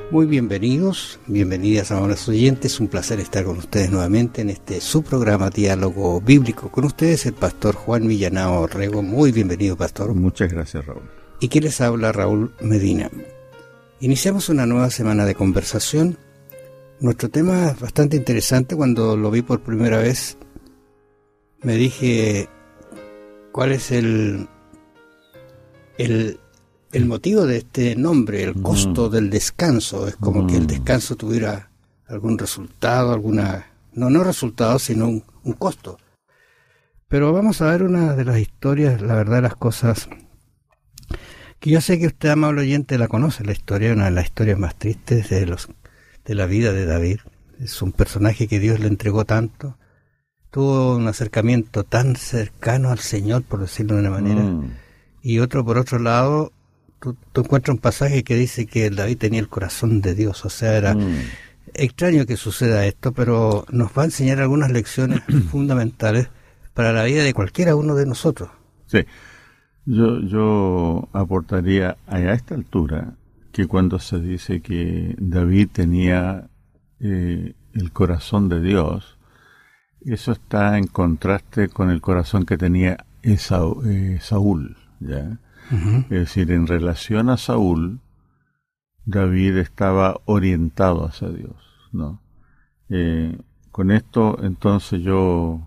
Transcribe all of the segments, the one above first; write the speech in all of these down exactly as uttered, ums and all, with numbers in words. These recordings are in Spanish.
Muy bienvenidos, bienvenidas, amables oyentes. Un placer estar con ustedes nuevamente en este su programa Diálogo Bíblico. Con ustedes el pastor Juan Millanao Orrego. Muy bienvenido, pastor. Muchas gracias, Raúl. Y que les habla Raúl Medina. Iniciamos una nueva semana de conversación. Nuestro tema es bastante interesante. Cuando lo vi por primera vez, me dije, ¿cuál es el... el El motivo de este nombre, el costo mm. del descanso? Es como mm. que el descanso tuviera algún resultado, alguna... No, no resultado, sino un, un costo. Pero vamos a ver una de las historias, la verdad, las cosas... que yo sé que usted, amable oyente, la conoce, la historia, una de las historias más tristes de, los, de la vida de David. Es un personaje que Dios le entregó tanto. Tuvo un acercamiento tan cercano al Señor, por decirlo de una manera. Mm. Y otro, por otro lado... Tú, tú encuentras un pasaje que dice que David tenía el corazón de Dios, o sea, era mm. extraño que suceda esto, pero nos va a enseñar algunas lecciones fundamentales para la vida de cualquiera uno de nosotros. Sí, yo, yo aportaría a esta altura que cuando se dice que David tenía eh, el corazón de Dios, eso está en contraste con el corazón que tenía Esaú, eh, Saúl, ¿ya? Uh-huh. Es decir, en relación a Saúl, David estaba orientado hacia Dios, ¿no? Eh, con esto, entonces, yo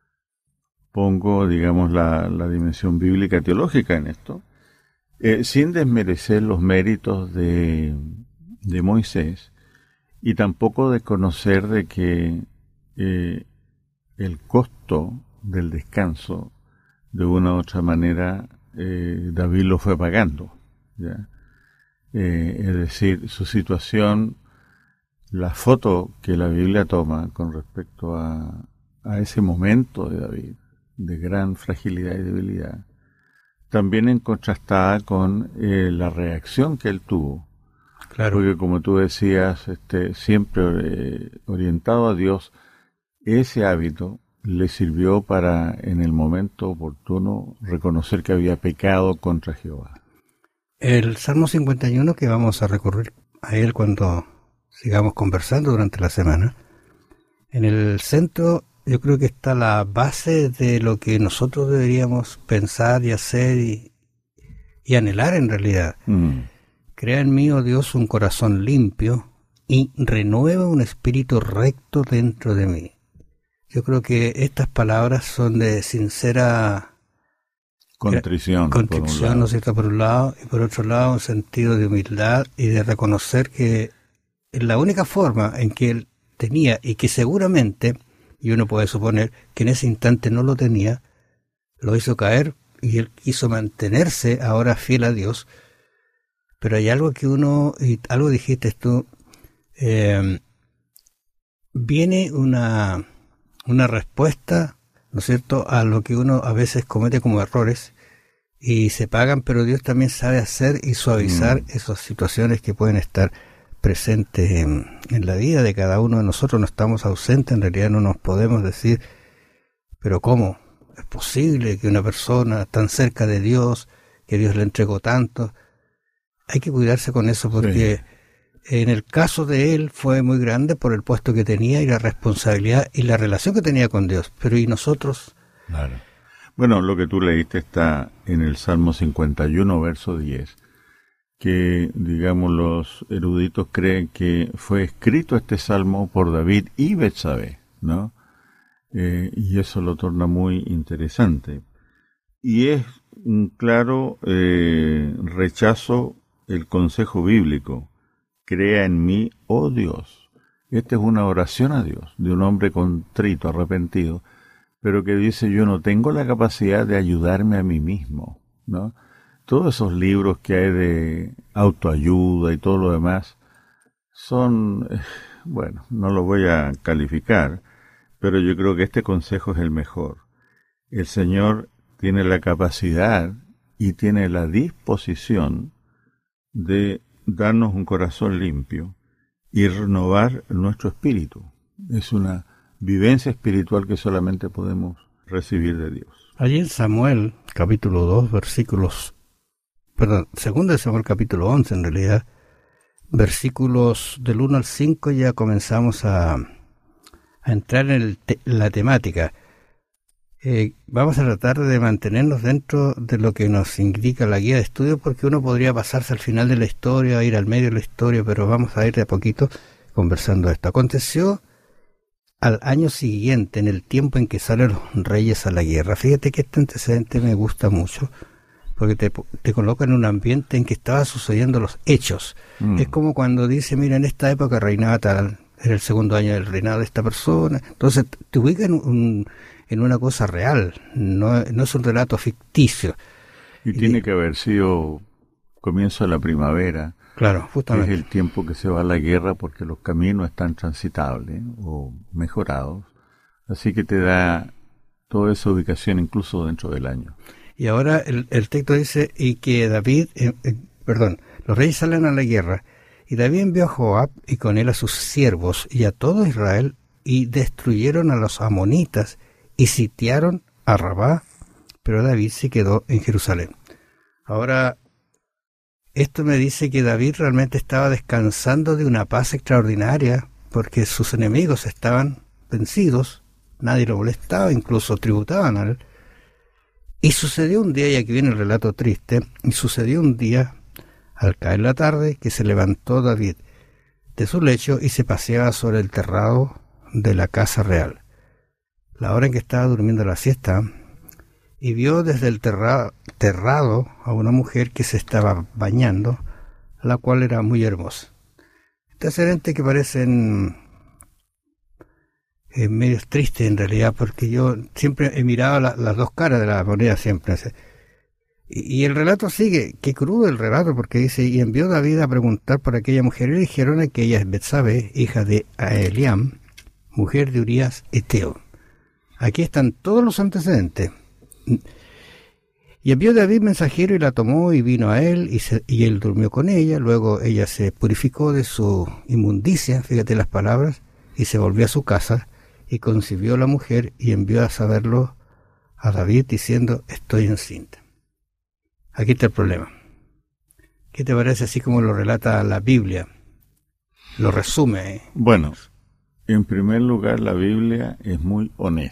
pongo, digamos, la, la dimensión bíblica teológica en esto, eh, sin desmerecer los méritos de, de Moisés, y tampoco desconocer de que eh, el costo del descanso, de una u otra manera, Eh, David lo fue pagando, ¿ya? Eh, es decir, su situación, la foto que la Biblia toma con respecto a, a ese momento de David, de gran fragilidad y debilidad, también en contrastada con eh, la reacción que él tuvo. Claro. Porque como tú decías, este, siempre eh, orientado a Dios, ese hábito le sirvió para, en el momento oportuno, reconocer que había pecado contra Jehová. El Salmo cincuenta y uno, que vamos a recurrir a él cuando sigamos conversando durante la semana, en el centro yo creo que está la base de lo que nosotros deberíamos pensar y hacer y, y anhelar en realidad. Mm. Crea en mí, oh Dios, un corazón limpio y renueva un espíritu recto dentro de mí. Yo creo que estas palabras son de sincera contrición, contrición, ¿no es cierto?, por un lado, y por otro lado un sentido de humildad y de reconocer que la única forma en que él tenía, y que seguramente, y uno puede suponer que en ese instante no lo tenía, lo hizo caer y él quiso mantenerse ahora fiel a Dios. Pero hay algo que uno, y algo dijiste tú, eh, viene una... una respuesta, ¿no es cierto?, a lo que uno a veces comete como errores y se pagan, pero Dios también sabe hacer y suavizar mm. esas situaciones que pueden estar presentes en, en la vida de cada uno de nosotros. No estamos ausentes, en realidad no nos podemos decir, pero ¿cómo? ¿Es posible que una persona tan cerca de Dios, que Dios le entregó tanto? Hay que cuidarse con eso porque... Sí. En el caso de él fue muy grande por el puesto que tenía y la responsabilidad y la relación que tenía con Dios. Pero ¿y nosotros? Claro. Bueno, lo que tú leíste está en el Salmo cincuenta y uno, verso diez, que, digamos, los eruditos creen que fue escrito este salmo por David y Betsabé, ¿no? Eh, y eso lo torna muy interesante. Y es un claro eh, rechazo el consejo bíblico. Crea en mí, oh Dios. Esta es una oración a Dios, de un hombre contrito, arrepentido, pero que dice, yo no tengo la capacidad de ayudarme a mí mismo, ¿no? Todos esos libros que hay de autoayuda y todo lo demás son, bueno, no lo voy a calificar, pero yo creo que este consejo es el mejor. El Señor tiene la capacidad y tiene la disposición de darnos un corazón limpio y renovar nuestro espíritu. Es una vivencia espiritual que solamente podemos recibir de Dios. Allí en Samuel, capítulo dos, versículos, perdón, segundo de Samuel, capítulo once, en realidad, versículos del uno al cinco ya comenzamos a, a entrar en el te, la temática. Eh, vamos a tratar de mantenernos dentro de lo que nos indica la guía de estudio, porque uno podría pasarse al final de la historia, ir al medio de la historia, pero vamos a ir de a poquito conversando esto. Aconteció al año siguiente, en el tiempo en que salen los reyes a la guerra. Fíjate que este antecedente me gusta mucho, porque te, te coloca en un ambiente en que estaban sucediendo los hechos. Mm. Es como cuando dice, mira, en esta época reinaba tal, era el segundo año del reinado de esta persona. Entonces te ubica en, un, en una cosa real, no, no es un relato ficticio. Y, y tiene que haber sido comienzo de la primavera. Claro, justamente. Es el tiempo que se va a la guerra porque los caminos están transitables o mejorados. Así que te da toda esa ubicación incluso dentro del año. Y ahora el, el texto dice, y que David, eh, eh, perdón, los reyes salen a la guerra, y David envió a Joab y con él a sus siervos y a todo Israel, y destruyeron a los amonitas y sitiaron a Rabá, pero David se quedó en Jerusalén. Ahora, esto me dice que David realmente estaba descansando de una paz extraordinaria, porque sus enemigos estaban vencidos, nadie lo molestaba, incluso tributaban a él. Y sucedió un día, y aquí viene el relato triste, y sucedió un día, al caer la tarde, que se levantó David de su lecho y se paseaba sobre el terrado de la casa real, la hora en que estaba durmiendo la siesta, y vio desde el terra, terrado a una mujer que se estaba bañando, la cual era muy hermosa. Este accidente que parecen eh, medio tristes en realidad, porque yo siempre he mirado la, las dos caras de la moneda siempre. Y, y el relato sigue, qué crudo el relato, porque dice, y envió David a preguntar por aquella mujer, y le dijeron que ella es Betsabe, hija de Eliam, mujer de Urías Eteo. Aquí están todos los antecedentes. Y envió David mensajero y la tomó y vino a él y, se, y él durmió con ella. Luego ella se purificó de su inmundicia, fíjate las palabras, y se volvió a su casa y concibió la mujer y envió a saberlo a David diciendo, estoy encinta. Aquí está el problema. ¿Qué te parece así como lo relata la Biblia? Lo resume. ¿eh? Bueno, en primer lugar la Biblia es muy honesta.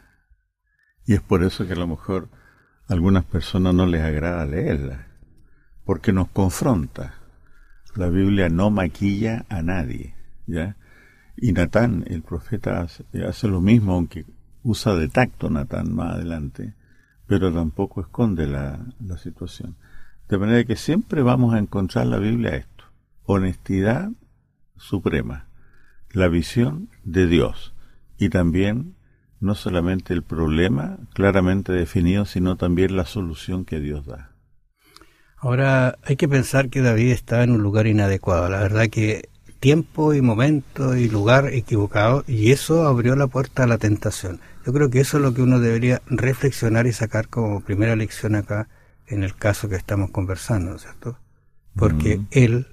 Y es por eso que a lo mejor a algunas personas no les agrada leerla, porque nos confronta. La Biblia no maquilla a nadie, ¿ya? Y Natán, el profeta, hace, hace lo mismo, aunque usa de tacto Natán más adelante, pero tampoco esconde la, la situación. De manera que siempre vamos a encontrar en la Biblia esto: honestidad suprema, la visión de Dios, y también no solamente el problema claramente definido, sino también la solución que Dios da. Ahora, hay que pensar que David estaba en un lugar inadecuado. La verdad que tiempo y momento y lugar equivocado, y eso abrió la puerta a la tentación. Yo creo que eso es lo que uno debería reflexionar y sacar como primera lección acá, en el caso que estamos conversando, ¿cierto? Porque mm. él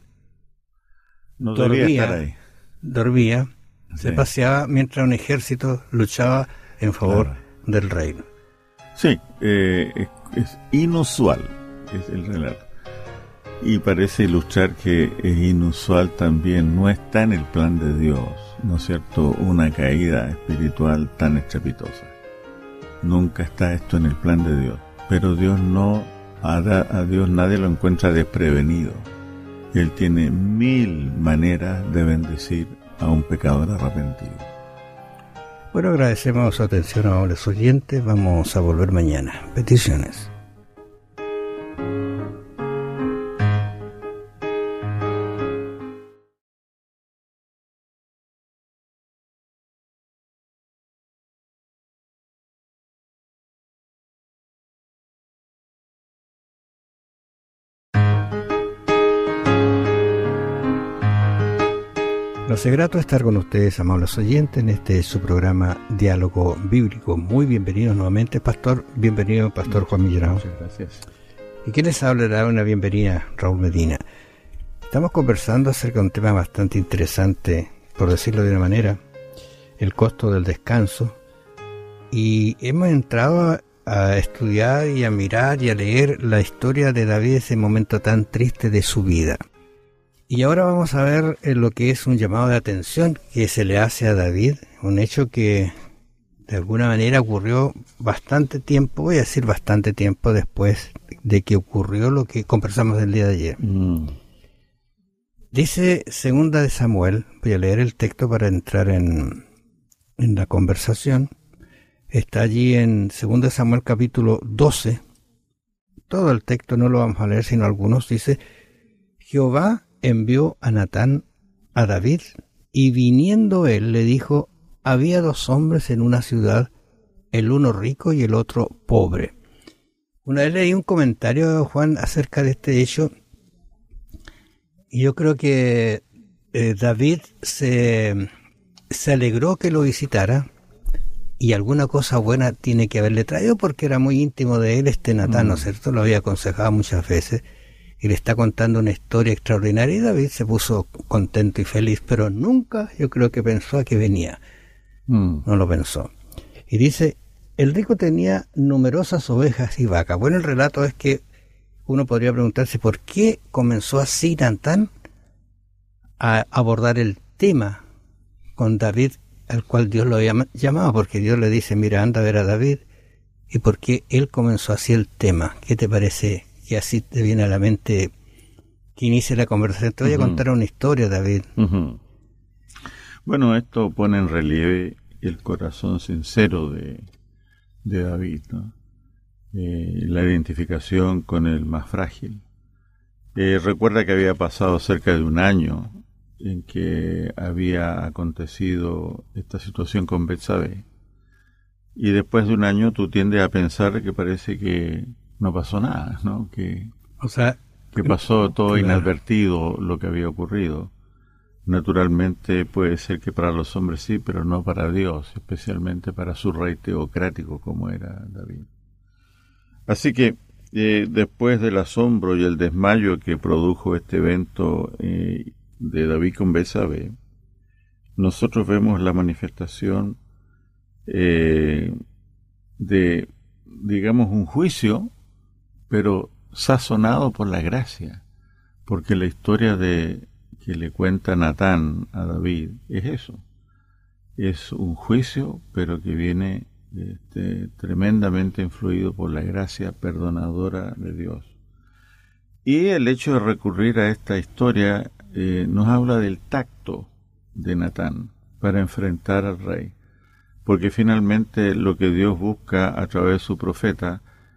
no dormía, estar ahí. dormía, Sí. se paseaba mientras un ejército luchaba en favor claro. del reino. Sí, eh, es, es inusual, es el relato. Y parece ilustrar que es inusual también, no está en el plan de Dios, ¿no es cierto?, una caída espiritual tan estrepitosa. Nunca está esto en el plan de Dios. Pero Dios no, a, a Dios nadie lo encuentra desprevenido. Él tiene mil maneras de bendecir a un pecador arrepentido. Bueno, agradecemos su atención a los oyentes. Vamos a volver mañana. Peticiones. Nos es grato estar con ustedes, amables oyentes, en este su programa Diálogo Bíblico. Muy bienvenidos nuevamente, Pastor. Bienvenido, Pastor Juan Millerao. Muchas gracias. ¿Y quién les hablará? Una bienvenida, Raúl Medina. Estamos conversando acerca de un tema bastante interesante, por decirlo de una manera, el costo del descanso. Y hemos entrado a, a estudiar y a mirar y a leer la historia de David, ese momento tan triste de su vida. Y ahora vamos a ver eh, lo que es un llamado de atención que se le hace a David, un hecho que de alguna manera ocurrió bastante tiempo, voy a decir bastante tiempo después de que ocurrió lo que conversamos el día de ayer. Mm. Dice Segunda de Samuel, voy a leer el texto para entrar en, en la conversación. Está allí en Segunda de Samuel capítulo doce. Todo el texto no lo vamos a leer, sino algunos. Dice: Jehová envió a Natán a David, y viniendo él le dijo: había dos hombres en una ciudad, el uno rico y el otro pobre. Una vez leí un comentario, Juan, acerca de este hecho, y yo creo que eh, David se, se alegró que lo visitara, y alguna cosa buena tiene que haberle traído, porque era muy íntimo de él este Natán, ¿no es cierto? Lo había aconsejado muchas veces, y le está contando una historia extraordinaria, y David se puso contento y feliz, pero nunca yo creo que pensó a que venía. Mm. No lo pensó. Y dice: el rico tenía numerosas ovejas y vacas. Bueno, el relato es que uno podría preguntarse por qué comenzó así Natán a abordar el tema con David, al cual Dios lo había llamado, porque Dios le dice: mira, anda a ver a David. ¿Y por qué él comenzó así el tema? ¿Qué te parece que así te viene a la mente que inicie la conversación? Te voy uh-huh. a contar una historia, David. Uh-huh. Bueno, esto pone en relieve el corazón sincero de, de David, ¿no? Eh, la identificación con el más frágil. Eh, recuerda que había pasado cerca de un año en que había acontecido esta situación con Betsabé, y después de un año tú tiendes a pensar que parece que no pasó nada, ¿no? Que, o sea, que pasó todo claro. inadvertido lo que había ocurrido. Naturalmente puede ser que para los hombres sí, pero no para Dios, especialmente para su rey teocrático como era David. Así que eh, después del asombro y el desmayo que produjo este evento eh, de David con Betsabé, nosotros vemos la manifestación eh, de, digamos, un juicio, pero sazonado por la gracia, porque la historia de que le cuenta Natán a David es eso, es un juicio, pero que viene este, tremendamente influido por la gracia perdonadora de Dios. Y el hecho de recurrir a esta historia eh, nos habla del tacto de Natán para enfrentar al rey, porque finalmente lo que Dios busca a través de su profeta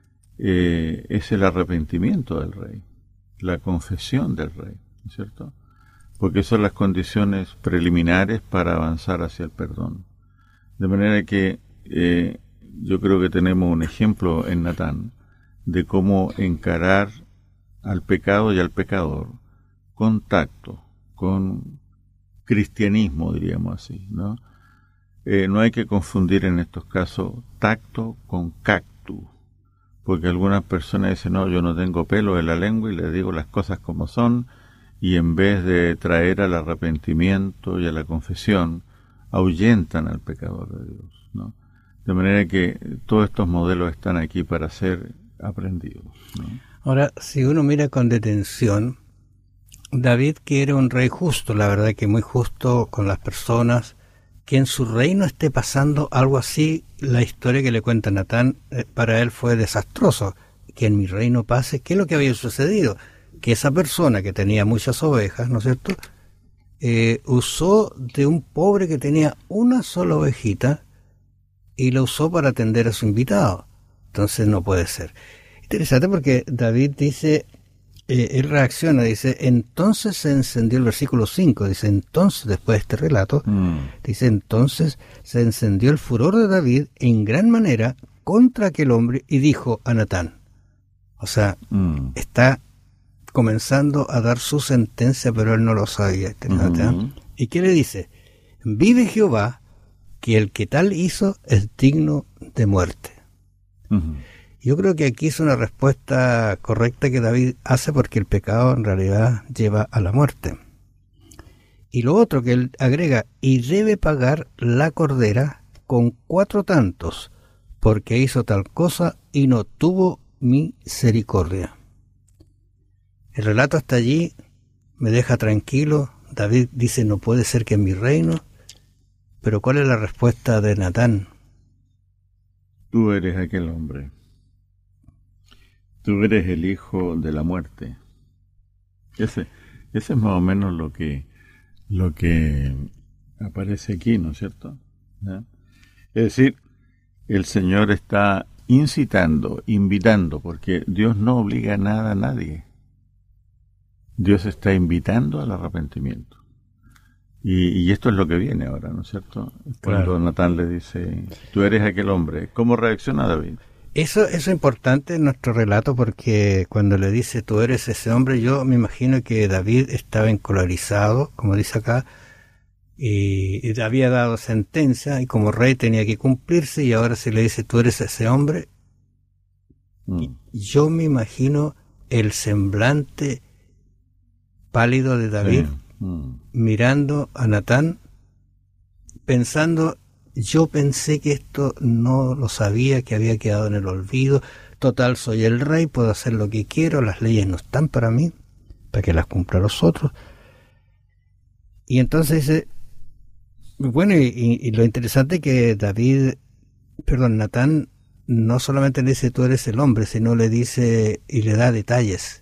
eh, es el arrepentimiento del rey, la confesión del rey, ¿no es cierto? Porque son las condiciones preliminares para avanzar hacia el perdón. De manera que eh, yo creo que tenemos un ejemplo en Natán de cómo encarar al pecado y al pecador con tacto, con cristianismo, diríamos así, ¿no? Eh, no hay que confundir en estos casos tacto con cactus, porque algunas personas dicen: no, yo no tengo pelo en la lengua y le digo las cosas como son, y en vez de traer al arrepentimiento y a la confesión, ahuyentan al pecador de Dios, ¿no? De manera que todos estos modelos están aquí para ser aprendidos, ¿no? Ahora, si uno mira con detención, David, que era un rey justo, la verdad que muy justo con las personas, que en su reino esté pasando algo así, la historia que le cuenta Natán, eh, para él fue desastroso. Que en mi reino pase, ¿qué es lo que había sucedido? Que esa persona que tenía muchas ovejas, ¿no es cierto?, eh, usó de un pobre que tenía una sola ovejita y la usó para atender a su invitado. Entonces no puede ser. Interesante porque David dice, eh, él reacciona, dice: entonces se encendió, el versículo cinco, dice, entonces, después de este relato, mm. dice, entonces se encendió el furor de David en gran manera contra aquel hombre y dijo a Natán, o sea, mm. está comenzando a dar su sentencia, pero él no lo sabía. Este uh-huh. ¿Y qué le dice? Vive Jehová, que el que tal hizo es digno de muerte. Uh-huh. Yo creo que aquí es una respuesta correcta que David hace, porque el pecado en realidad lleva a la muerte. Y lo otro que él agrega: y debe pagar la cordera con cuatro tantos, porque hizo tal cosa y no tuvo misericordia. El relato hasta allí me deja tranquilo. David dice, no puede ser que en mi reino. Pero ¿cuál es la respuesta de Natán? Tú eres aquel hombre. Tú eres el hijo de la muerte. Ese, ese es más o menos lo que, lo que aparece aquí, ¿no es cierto? ¿Eh? Es decir, el Señor está incitando, invitando, porque Dios no obliga a nada a nadie. Dios está invitando al arrepentimiento. Y, y esto es lo que viene ahora, ¿no es cierto? Cuando claro. Natán le dice, tú eres aquel hombre. ¿Cómo reacciona David? Eso, eso es importante en nuestro relato, porque cuando le dice, tú eres ese hombre, yo me imagino que David estaba encolarizado, como dice acá, y, y había dado sentencia, y como rey tenía que cumplirse, y ahora se le dice, tú eres ese hombre. Mm. Yo me imagino el semblante pálido de David, sí. mm. mirando a Natán, pensando, yo pensé que esto no lo sabía, que había quedado en el olvido. Total, soy el rey, puedo hacer lo que quiero, las leyes no están para mí, para que las cumplan los otros. Y entonces dice, bueno, y, y lo interesante es que David, perdón, Natán, no solamente le dice tú eres el hombre, sino le dice y le da detalles.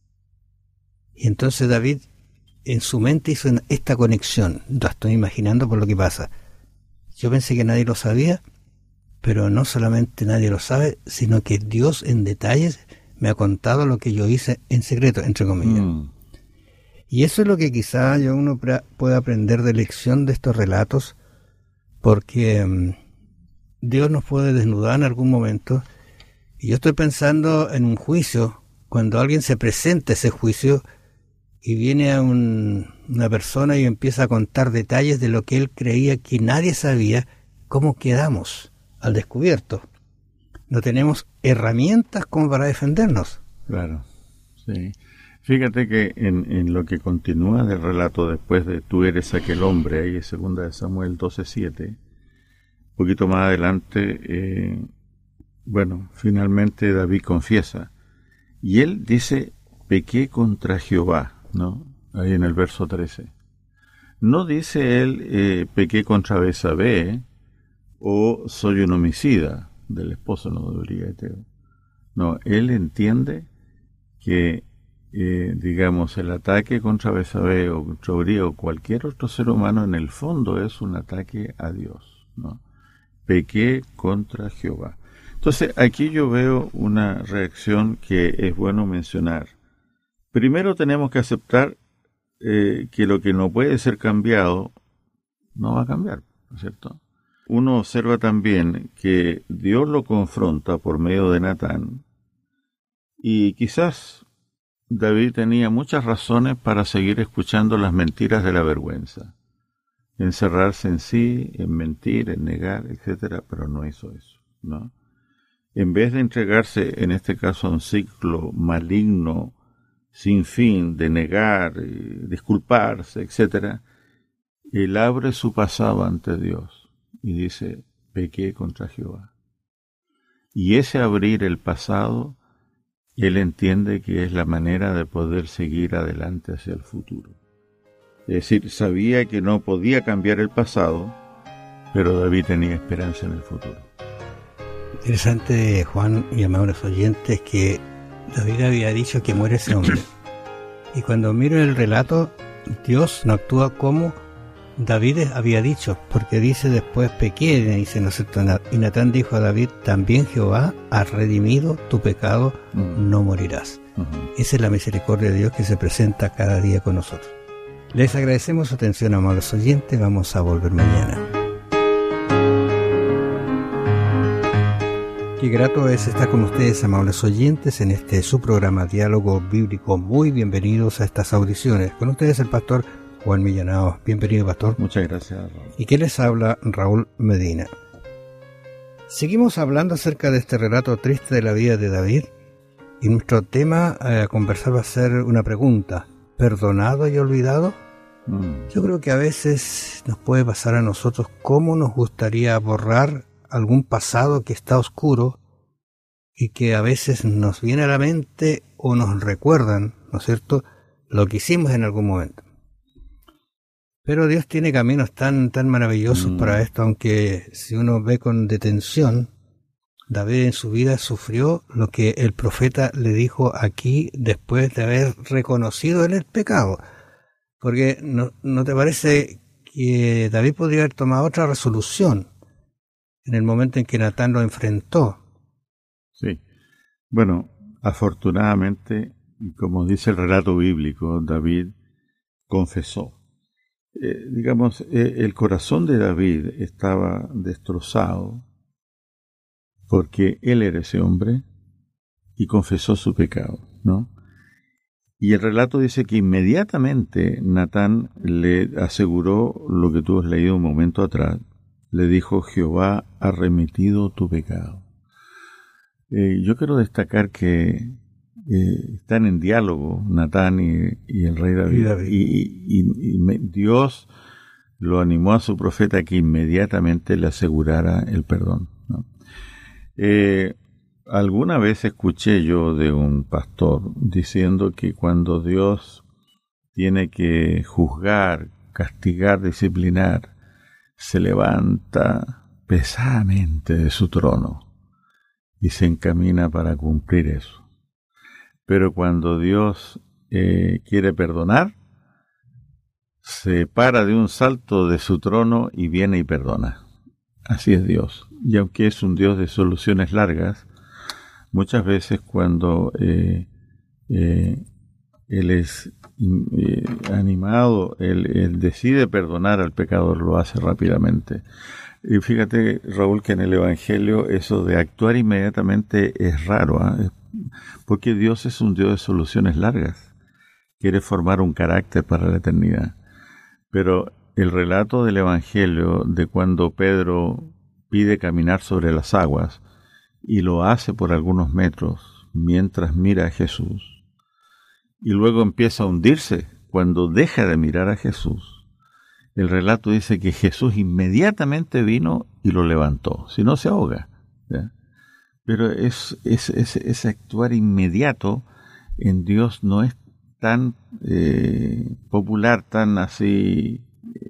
Y entonces David en su mente hizo esta conexión. Lo estoy imaginando por lo que pasa. Yo pensé que nadie lo sabía, pero no solamente nadie lo sabe, sino que Dios en detalles me ha contado lo que yo hice en secreto, entre comillas. Mm. Y eso es lo que quizá yo uno pueda aprender de lección de estos relatos, porque um, Dios nos puede desnudar en algún momento. Y yo estoy pensando en un juicio, cuando alguien se presenta a ese juicio y viene a un, una persona y empieza a contar detalles de lo que él creía que nadie sabía, ¿cómo quedamos al descubierto? No tenemos herramientas como para defendernos. Claro, sí. Fíjate que en, en lo que continúa del relato después de tú eres aquel hombre, ahí es segunda de Samuel doce siete, un poquito más adelante, eh, bueno, finalmente David confiesa, y él dice, pequé contra Jehová, ¿no? Ahí en el verso trece. No dice él, eh, pequé contra Betsabé, o soy un homicida del esposo, no debería Eteo. No, él entiende que, eh, digamos, el ataque contra Betsabé o contra Uría o cualquier otro ser humano en el fondo es un ataque a Dios, ¿no? Pequé contra Jehová. Entonces, aquí yo veo una reacción que es bueno mencionar. Primero tenemos que aceptar eh, que lo que no puede ser cambiado no va a cambiar, ¿no es cierto? Uno observa también que Dios lo confronta por medio de Natán y quizás David tenía muchas razones para seguir escuchando las mentiras de la vergüenza, encerrarse en sí, en mentir, en negar, etcétera, pero no hizo eso, ¿no? En vez de entregarse, en este caso, a un ciclo maligno, sin fin, de negar, disculparse, etcétera, él abre su pasado ante Dios y dice, pequé contra Jehová. Y ese abrir el pasado, él entiende que es la manera de poder seguir adelante hacia el futuro. Es decir, sabía que no podía cambiar el pasado, pero David tenía esperanza en el futuro. Interesante, Juan y amables oyentes, que David había dicho que muere ese hombre. Y cuando miro el relato, Dios no actúa como David había dicho, porque dice después pequé, dice, ¿no es cierto? Y Natán dijo a David, también Jehová ha redimido tu pecado, uh-huh. no morirás. Uh-huh. Esa es la misericordia de Dios que se presenta cada día con nosotros. Les agradecemos su atención, amables oyentes. Vamos a volver mañana. Qué grato es estar con ustedes, amables oyentes, en este su programa Diálogo Bíblico. Muy bienvenidos a estas audiciones. Con ustedes el pastor Juan Millanao. Bienvenido, pastor. Muchas gracias, Raúl. ¿Y qué les habla? Raúl Medina. Seguimos hablando acerca de este relato triste de la vida de David. Y nuestro tema a conversar va a ser una pregunta. ¿Perdonado y olvidado? Mm. Yo creo que a veces nos puede pasar a nosotros cómo nos gustaría borrar algún pasado que está oscuro y que a veces nos viene a la mente o nos recuerdan, ¿no es cierto?, lo que hicimos en algún momento. Pero Dios tiene caminos tan, tan maravillosos mm. para esto, aunque si uno ve con detención, David en su vida sufrió lo que el profeta le dijo aquí después de haber reconocido en el pecado. Porque ¿no, no te parece que David podría haber tomado otra resolución en el momento en que Natán lo enfrentó? Sí. Bueno, afortunadamente, como dice el relato bíblico, David confesó. Eh, digamos, eh, el corazón de David estaba destrozado porque él era ese hombre y confesó su pecado, ¿no? Y el relato dice que inmediatamente Natán le aseguró lo que tú has leído un momento atrás. Le dijo: Jehová ha remitido tu pecado. Eh, yo quiero destacar que eh, están en diálogo Natán y, y el rey David. Y, David. y, y, y me, Dios lo animó a su profeta que inmediatamente le asegurara el perdón, ¿no? Eh, alguna vez escuché yo de un pastor diciendo que cuando Dios tiene que juzgar, castigar, disciplinar, se levanta pesadamente de su trono y se encamina para cumplir eso. Pero cuando Dios eh, quiere perdonar, se para de un salto de su trono y viene y perdona. Así es Dios. Y aunque es un Dios de soluciones largas, muchas veces cuando eh, eh, Él es eh, animado, él, él decide perdonar al pecador, lo hace rápidamente. Y fíjate, Raúl, que en el Evangelio eso de actuar inmediatamente es raro, ¿eh? Porque Dios es un Dios de soluciones largas. Quiere formar un carácter para la eternidad. Pero el relato del Evangelio de cuando Pedro pide caminar sobre las aguas y lo hace por algunos metros mientras mira a Jesús y luego empieza a hundirse cuando deja de mirar a Jesús, el relato dice que Jesús inmediatamente vino y lo levantó, si no se ahoga, ¿ya? Pero es, es, es, ese actuar inmediato en Dios no es tan eh, popular, tan así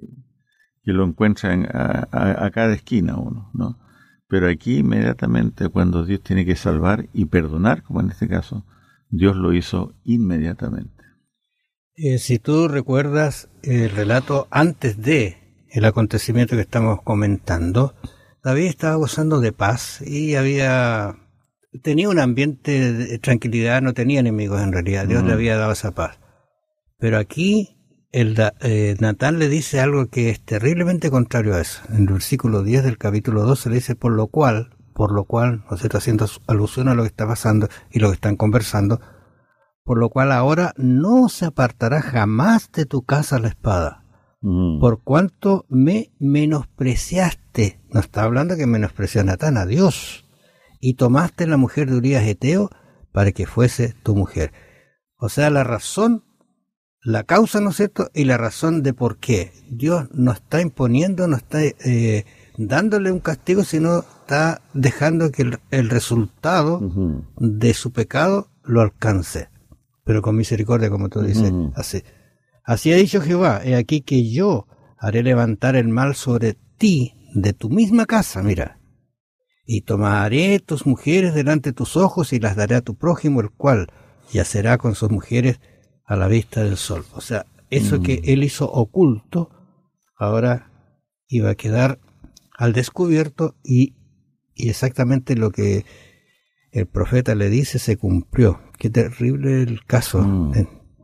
que lo encuentran a, a, a cada esquina uno, ¿no? Pero aquí inmediatamente cuando Dios tiene que salvar y perdonar, como en este caso, Dios lo hizo inmediatamente. Eh, si tú recuerdas el relato antes de el acontecimiento que estamos comentando, David estaba gozando de paz y había tenía un ambiente de tranquilidad, no tenía enemigos en realidad, Dios mm. le había dado esa paz. Pero aquí el eh, Natán le dice algo que es terriblemente contrario a eso. En el versículo diez del capítulo doce le dice, por lo cual, por lo cual, no sé, está haciendo alusión a lo que está pasando y lo que están conversando, por lo cual ahora no se apartará jamás de tu casa la espada, mm. por cuanto me menospreciaste. No está hablando que menospreció a Natán, a Dios, y tomaste la mujer de Urías Heteo para que fuese tu mujer. O sea, la razón, la causa, ¿no es cierto?, y la razón de por qué. Dios no está imponiendo, no está eh, dándole un castigo, sino está dejando que el, el resultado uh-huh. de su pecado lo alcance. Pero con misericordia, como tú dices, uh-huh. así. Así ha dicho Jehová, he aquí que yo haré levantar el mal sobre ti de tu misma casa, mira, y tomaré tus mujeres delante de tus ojos y las daré a tu prójimo, el cual yacerá con sus mujeres a la vista del sol. O sea, eso uh-huh. que él hizo oculto, ahora iba a quedar al descubierto y, y exactamente lo que el profeta le dice se cumplió. Qué terrible el caso. Mm.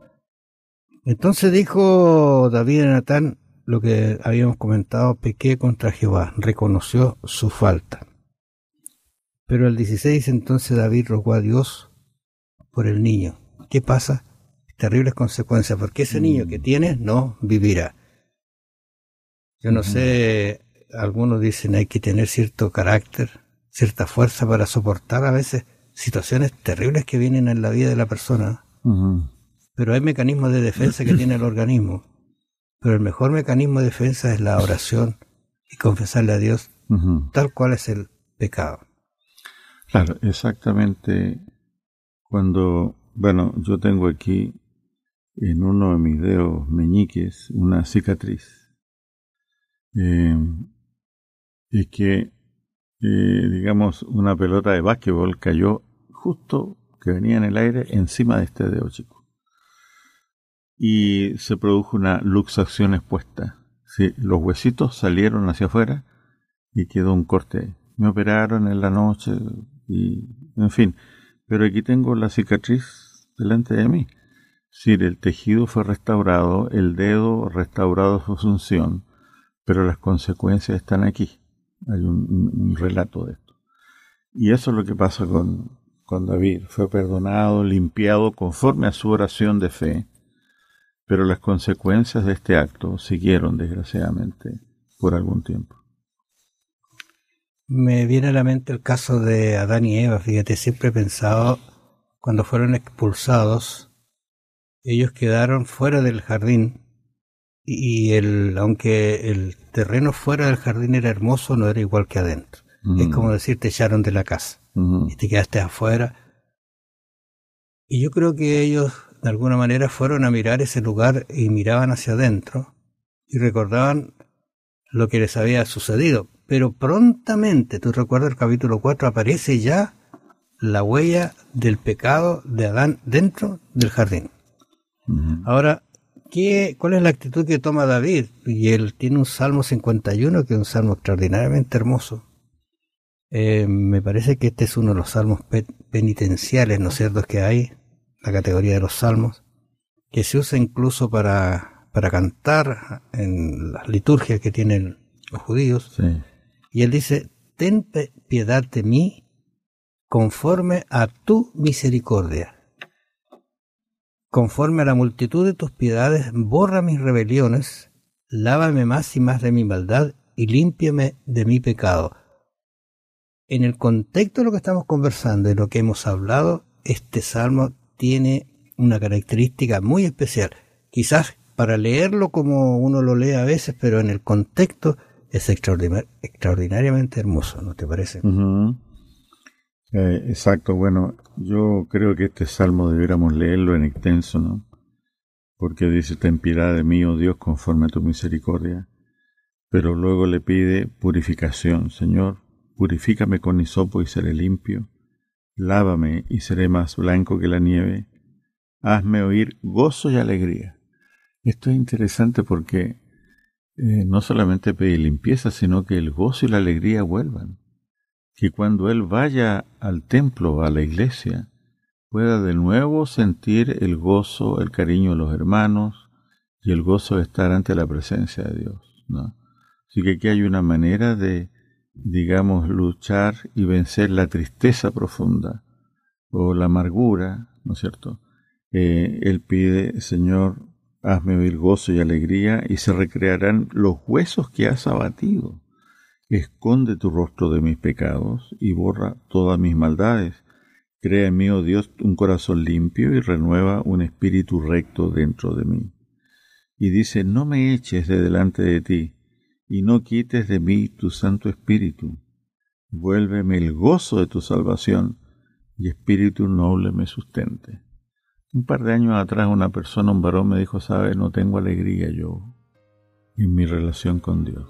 Entonces dijo David a Natán lo que habíamos comentado, pequé contra Jehová, reconoció su falta. Pero el dieciséis entonces David rogó a Dios por el niño. ¿Qué pasa? Terribles consecuencias, porque ese mm. niño que tienes no vivirá. Yo no mm. sé, algunos dicen hay que tener cierto carácter, cierta fuerza para soportar a veces situaciones terribles que vienen en la vida de la persona. Uh-huh. Pero hay mecanismos de defensa que tiene el organismo. Pero el mejor mecanismo de defensa es la oración y confesarle a Dios uh-huh. tal cual es el pecado. Claro, exactamente. Cuando, bueno, yo tengo aquí en uno de mis dedos meñiques una cicatriz. Eh, y que, eh, digamos, una pelota de básquetbol cayó justo que venía en el aire encima de este dedo chico. Y se produjo una luxación expuesta. Sí, los huesitos salieron hacia afuera y quedó un corte ahí. Me operaron en la noche y, en fin, pero aquí tengo la cicatriz delante de mí. Sí, el tejido fue restaurado, el dedo restaurado su función, pero las consecuencias están aquí. Hay un, un, un relato de esto. Y eso es lo que pasa con, con David. Fue perdonado, limpiado conforme a su oración de fe, pero las consecuencias de este acto siguieron, desgraciadamente, por algún tiempo. Me viene a la mente el caso de Adán y Eva. Fíjate, siempre he pensado, cuando fueron expulsados, ellos quedaron fuera del jardín, y el, aunque el terreno fuera del jardín era hermoso, no era igual que adentro. Mm. Es como decir, te echaron de la casa, mm. y te quedaste afuera. Y yo creo que ellos, de alguna manera, fueron a mirar ese lugar y miraban hacia adentro y recordaban lo que les había sucedido. Pero prontamente, tú recuerdas el capítulo cuatro, aparece ya la huella del pecado de Adán dentro del jardín. Uh-huh. Ahora, ¿qué, ¿cuál es la actitud que toma David? Y él tiene un Salmo cincuenta y uno, que es un salmo extraordinariamente hermoso. Eh, me parece que este es uno de los salmos pe- penitenciales, ¿no es cierto?, que hay, la categoría de los salmos, que se usa incluso para, para cantar en las liturgias que tienen los judíos. Sí. Y él dice, ten piedad de mí conforme a tu misericordia. Conforme a la multitud de tus piedades, borra mis rebeliones, lávame más y más de mi maldad y límpiame de mi pecado. En el contexto de lo que estamos conversando y lo que hemos hablado, este salmo tiene una característica muy especial. Quizás para leerlo como uno lo lee a veces, pero en el contexto es extraordinar- extraordinariamente hermoso, ¿no te parece? Uh-huh. Eh, exacto, bueno, yo creo que este salmo debiéramos leerlo en extenso, ¿no? Porque dice, ten piedad de mí, oh Dios, conforme a tu misericordia. Pero luego le pide purificación. Señor, purifícame con hisopo y seré limpio. Lávame y seré más blanco que la nieve. Hazme oír gozo y alegría. Esto es interesante porque Eh, no solamente pedir limpieza, sino que el gozo y la alegría vuelvan. Que cuando él vaya al templo, a la iglesia, pueda de nuevo sentir el gozo, el cariño de los hermanos y el gozo de estar ante la presencia de Dios, ¿no? Así que aquí hay una manera de, digamos, luchar y vencer la tristeza profunda o la amargura, ¿no es cierto? Eh, él pide, Señor, hazme oír gozo y alegría, y se recrearán los huesos que has abatido. Esconde tu rostro de mis pecados, y borra todas mis maldades. Crea en mí, oh Dios, un corazón limpio, y renueva un espíritu recto dentro de mí. Y dice, no me eches de delante de ti, y no quites de mí tu santo espíritu. Vuélveme el gozo de tu salvación, y espíritu noble me sustente. Un par de años atrás una persona, un varón, me dijo, ¿sabes? No tengo alegría yo en mi relación con Dios.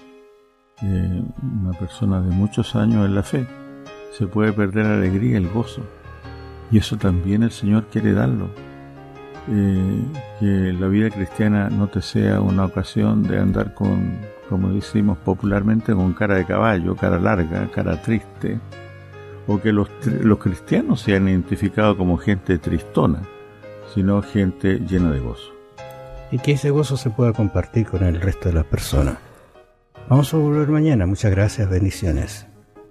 Eh, una persona de muchos años en la fe se puede perder la alegría, el gozo. Y eso también el Señor quiere darlo. Eh, que la vida cristiana no te sea una ocasión de andar con, como decimos popularmente, con cara de caballo, cara larga, cara triste. O que los, los cristianos sean identificados como gente tristona, sino gente llena de gozo. Y que ese gozo se pueda compartir con el resto de las personas. Vamos a volver mañana. Muchas gracias, bendiciones.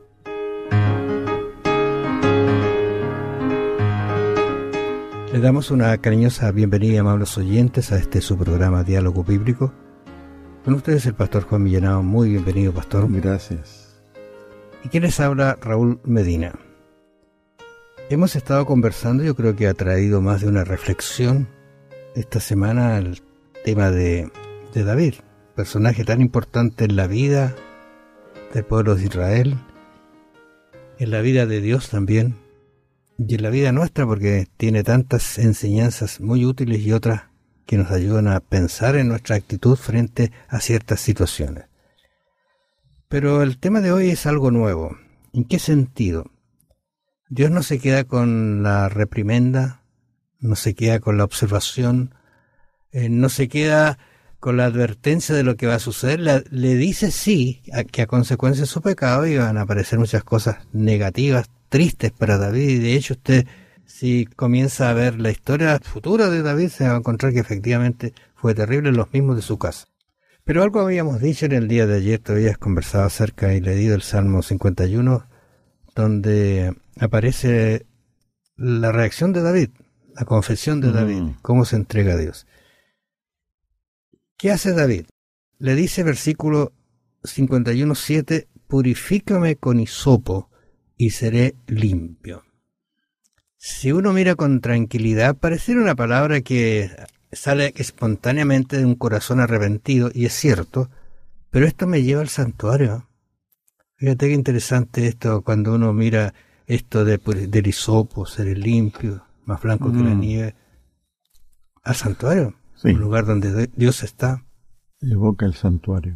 Les damos una cariñosa bienvenida, amables oyentes, a este su programa Diálogo Bíblico. Con ustedes el pastor Juan Millanao. Muy bienvenido, pastor. Gracias. ¿Y quién les habla? Raúl Medina. Hemos estado conversando, yo creo que ha traído más de una reflexión esta semana el tema de, de David, personaje tan importante en la vida del pueblo de Israel, en la vida de Dios también, y en la vida nuestra, porque tiene tantas enseñanzas muy útiles y otras que nos ayudan a pensar en nuestra actitud frente a ciertas situaciones. Pero el tema de hoy es algo nuevo. ¿En qué sentido? Dios no se queda con la reprimenda, no se queda con la observación, eh, no se queda con la advertencia de lo que va a suceder. Le, le dice sí, a, que a consecuencia de su pecado iban a aparecer muchas cosas negativas, tristes para David, y de hecho usted, si comienza a ver la historia futura de David, se va a encontrar que efectivamente fue terrible, los mismos de su casa. Pero algo habíamos dicho en el día de ayer, te habías conversado acerca y leído el Salmo cincuenta y uno, donde aparece la reacción de David, la confesión de David, mm. cómo se entrega a Dios. ¿Qué hace David? Le dice versículo cincuenta y uno, siete, purifícame con hisopo y seré limpio. Si uno mira con tranquilidad, pareciera una palabra que sale espontáneamente de un corazón arrepentido, y es cierto, pero esto me lleva al santuario. Fíjate qué interesante esto, cuando uno mira esto de, del hisopo, ser limpio, más blanco mm. que la nieve, al santuario, sí. Un lugar donde Dios está. Evoca el santuario.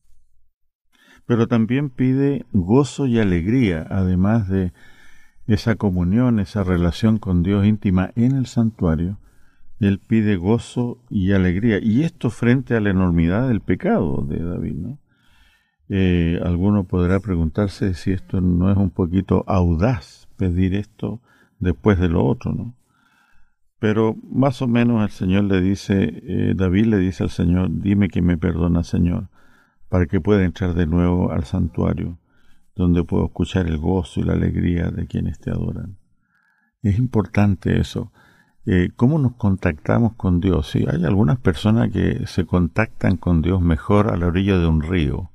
Pero también pide gozo y alegría, además de esa comunión, esa relación con Dios íntima en el santuario. Él pide gozo y alegría, y esto frente a la enormidad del pecado de David, ¿no? Eh, alguno podrá preguntarse si esto no es un poquito audaz pedir esto después de lo otro, ¿no? Pero más o menos el Señor le dice, eh, David le dice al Señor, dime que me perdona, Señor, para que pueda entrar de nuevo al santuario, donde puedo escuchar el gozo y la alegría de quienes te adoran. Es importante eso. Eh, ¿Cómo nos contactamos con Dios? Sí, hay algunas personas que se contactan con Dios mejor a la orilla de un río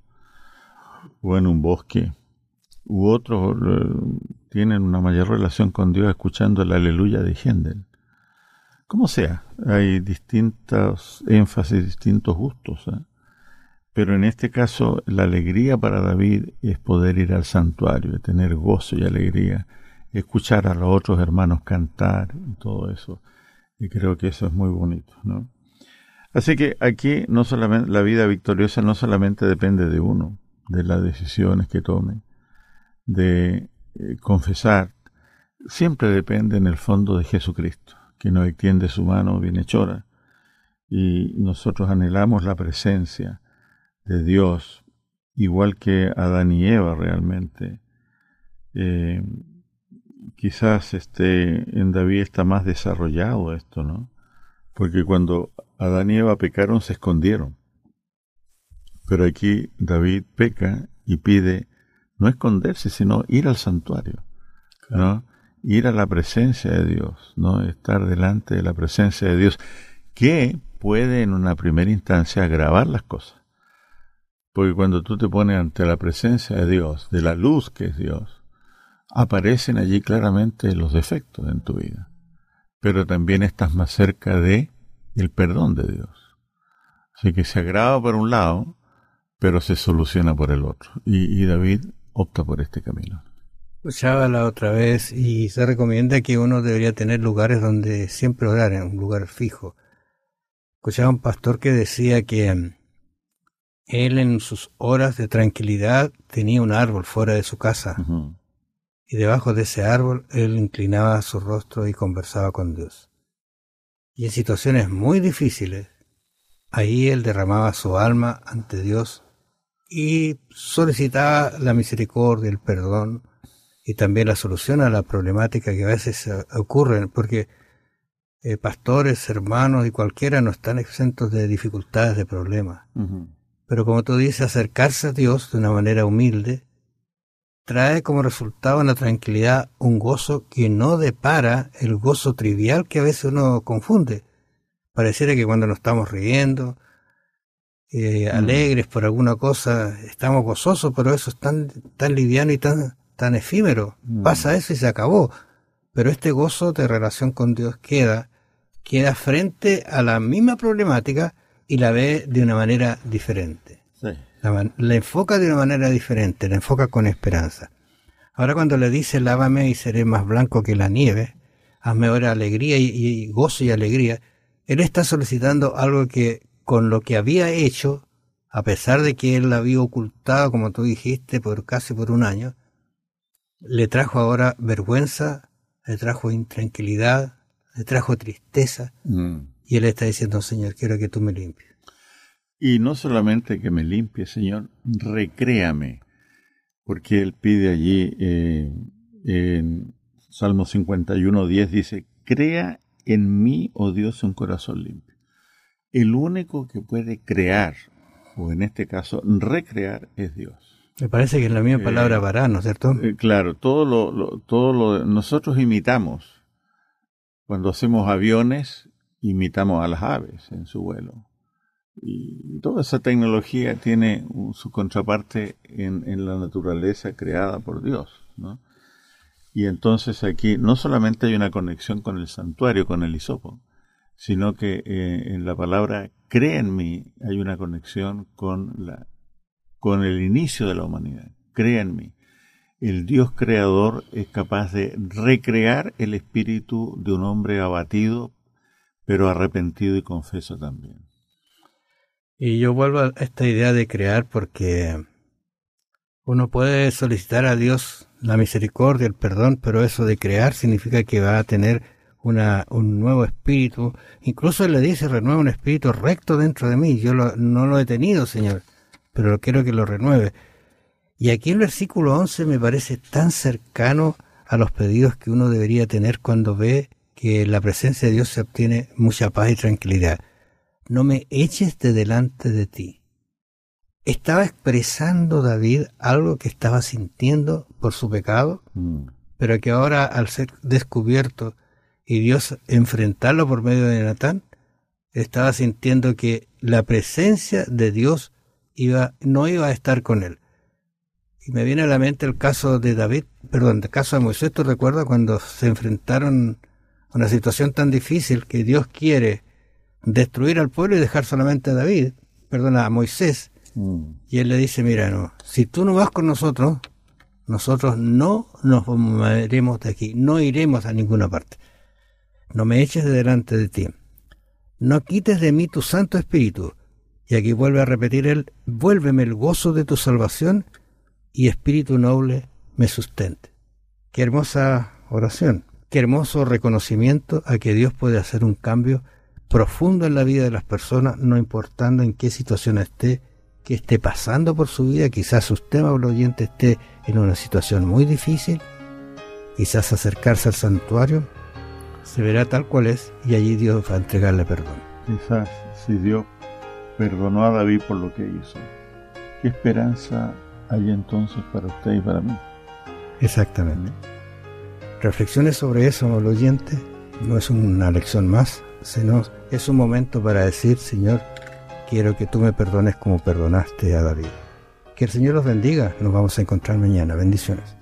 o en un bosque, u otros eh, tienen una mayor relación con Dios escuchando el aleluya de Händel. Como sea, hay distintos énfasis, distintos gustos, ¿eh? Pero en este caso la alegría para David es poder ir al santuario, tener gozo y alegría, escuchar a los otros hermanos cantar y todo eso. Y creo que eso es muy bonito, ¿no? Así que aquí no solamente la vida victoriosa no solamente depende de uno, de las decisiones que tome, de eh, confesar, siempre depende en el fondo de Jesucristo, que nos extiende su mano bienhechora, y nosotros anhelamos la presencia de Dios, igual que Adán y Eva realmente. Eh, quizás este, en David está más desarrollado esto, ¿no? Porque cuando Adán y Eva pecaron se escondieron. Pero aquí David peca y pide no esconderse, sino ir al santuario, claro. ¿No? Ir a la presencia de Dios, ¿no? Estar delante de la presencia de Dios, que puede en una primera instancia agravar las cosas. Porque cuando tú te pones ante la presencia de Dios, de la luz que es Dios, aparecen allí claramente los defectos en tu vida. Pero también estás más cerca de el perdón de Dios. Así que se agrava por un lado, pero se soluciona por el otro. Y, y David opta por este camino. Escuchaba la otra vez y se recomienda que uno debería tener lugares donde siempre orar, en un lugar fijo. Escuchaba un pastor que decía que él en sus horas de tranquilidad tenía un árbol fuera de su casa. Uh-huh. Y debajo de ese árbol él inclinaba su rostro y conversaba con Dios. Y en situaciones muy difíciles, ahí él derramaba su alma ante Dios y solicitaba la misericordia, el perdón y también la solución a la problemática que a veces ocurren, porque eh, pastores, hermanos y cualquiera no están exentos de dificultades, de problemas. Uh-huh. Pero como tú dices, acercarse a Dios de una manera humilde trae como resultado en la tranquilidad un gozo que no depara el gozo trivial que a veces uno confunde. Pareciera que cuando nos estamos riendo, eh, mm. alegres por alguna cosa, estamos gozosos, pero eso es tan, tan liviano y tan, tan efímero. Mm. Pasa eso y se acabó. Pero este gozo de relación con Dios queda, queda frente a la misma problemática y la ve de una manera diferente. Sí. La, la enfoca de una manera diferente, la enfoca con esperanza. Ahora cuando le dice, lávame y seré más blanco que la nieve, hazme ahora alegría y, y gozo y alegría, él está solicitando algo que con lo que había hecho, a pesar de que él la había ocultado, como tú dijiste, por casi por un año, le trajo ahora vergüenza, le trajo intranquilidad, le trajo tristeza, mm. y él está diciendo, Señor, quiero que tú me limpies. Y no solamente que me limpie, Señor, recréame, porque él pide allí eh, en Salmo cincuenta y uno, diez, dice, crea en mí, oh Dios, un corazón limpio. El único que puede crear, o en este caso, recrear, es Dios. Me parece que es la misma palabra eh, vará, ¿no es cierto? Eh, claro, todo lo, lo, todo lo, nosotros imitamos. Cuando hacemos aviones, imitamos a las aves en su vuelo. Y toda esa tecnología tiene su contraparte en, en la naturaleza creada por Dios, ¿no? Y entonces aquí no solamente hay una conexión con el santuario, con el hisopo, sino que eh, en la palabra cree en mí hay una conexión con, la, con el inicio de la humanidad. Cree en mí. El Dios creador es capaz de recrear el espíritu de un hombre abatido, pero arrepentido y confeso también. Y yo vuelvo a esta idea de crear porque uno puede solicitar a Dios la misericordia, el perdón, pero eso de crear significa que va a tener una, un nuevo espíritu. Incluso él le dice, renueva un espíritu recto dentro de mí. Yo lo, no lo he tenido, Señor, pero quiero que lo renueve. Y aquí el versículo once me parece tan cercano a los pedidos que uno debería tener cuando ve que en la presencia de Dios se obtiene mucha paz y tranquilidad. No me eches de delante de ti. Estaba expresando David algo que estaba sintiendo por su pecado, mm. pero que ahora al ser descubierto y Dios enfrentarlo por medio de Natán, estaba sintiendo que la presencia de Dios iba, no iba a estar con él. Y me viene a la mente el caso de David, perdón, el caso de Moisés. ¿Tú recuerdas cuando se enfrentaron a una situación tan difícil que Dios quiere destruir al pueblo y dejar solamente a David, perdón, a Moisés? Mm. Y él le dice, mira, no, si tú no vas con nosotros, nosotros no nos moveremos de aquí, no iremos a ninguna parte. No me eches de delante de ti. No quites de mí tu Santo Espíritu. Y aquí vuelve a repetir él, vuélveme el gozo de tu salvación y espíritu noble me sustente. Qué hermosa oración, qué hermoso reconocimiento a que Dios puede hacer un cambio profundo en la vida de las personas, no importando en qué situación esté, que esté pasando por su vida. Quizás usted, amable oyente, esté en una situación muy difícil, quizás acercarse al santuario, se verá tal cual es y allí Dios va a entregarle perdón. Quizás si Dios perdonó a David por lo que hizo, ¿qué esperanza hay entonces para usted y para mí? Exactamente. Reflexiones sobre eso, amable oyente. No es una lección más, sino es un momento para decir, Señor, quiero que tú me perdones como perdonaste a David. Que el Señor los bendiga. Nos vamos a encontrar mañana. Bendiciones.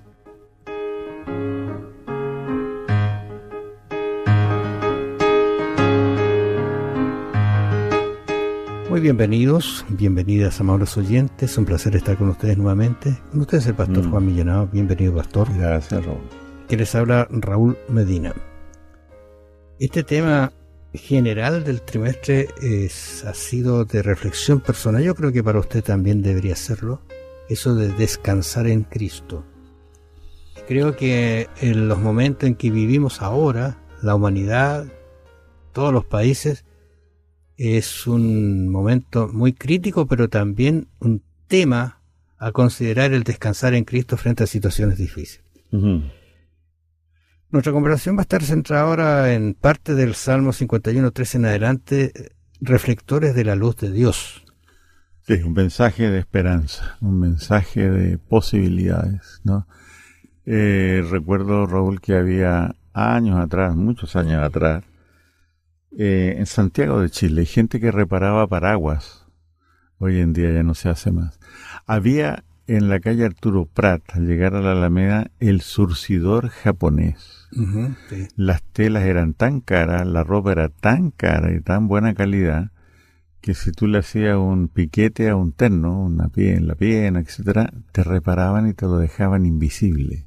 Muy bienvenidos, bienvenidas, amables oyentes. Un placer estar con ustedes nuevamente. Con ustedes el pastor mm. Juan Millanado. Bienvenido, pastor. Gracias, Raúl. Que les habla Raúl Medina. Este tema general del trimestre es, ha sido de reflexión personal. Yo creo que para usted también debería serlo. Eso de descansar en Cristo. Creo que en los momentos en que vivimos ahora, la humanidad, todos los países, es un momento muy crítico, pero también un tema a considerar el descansar en Cristo frente a situaciones difíciles. Uh-huh. Nuestra conversación va a estar centrada ahora en parte del Salmo cincuenta y uno, tres en adelante, reflectores de la luz de Dios. Sí, un mensaje de esperanza, un mensaje de posibilidades, ¿no? Eh, recuerdo, Raúl, que había años atrás, muchos años atrás, eh, en Santiago de Chile, gente que reparaba paraguas. Hoy en día ya no se hace más. Había en la calle Arturo Prat, al llegar a la Alameda, el surcidor japonés. Uh-huh, sí. Las telas eran tan caras, la ropa era tan cara y tan buena calidad, que si tú le hacías un piquete a un terno, una pie en la pierna, etcétera, te reparaban y te lo dejaban invisible.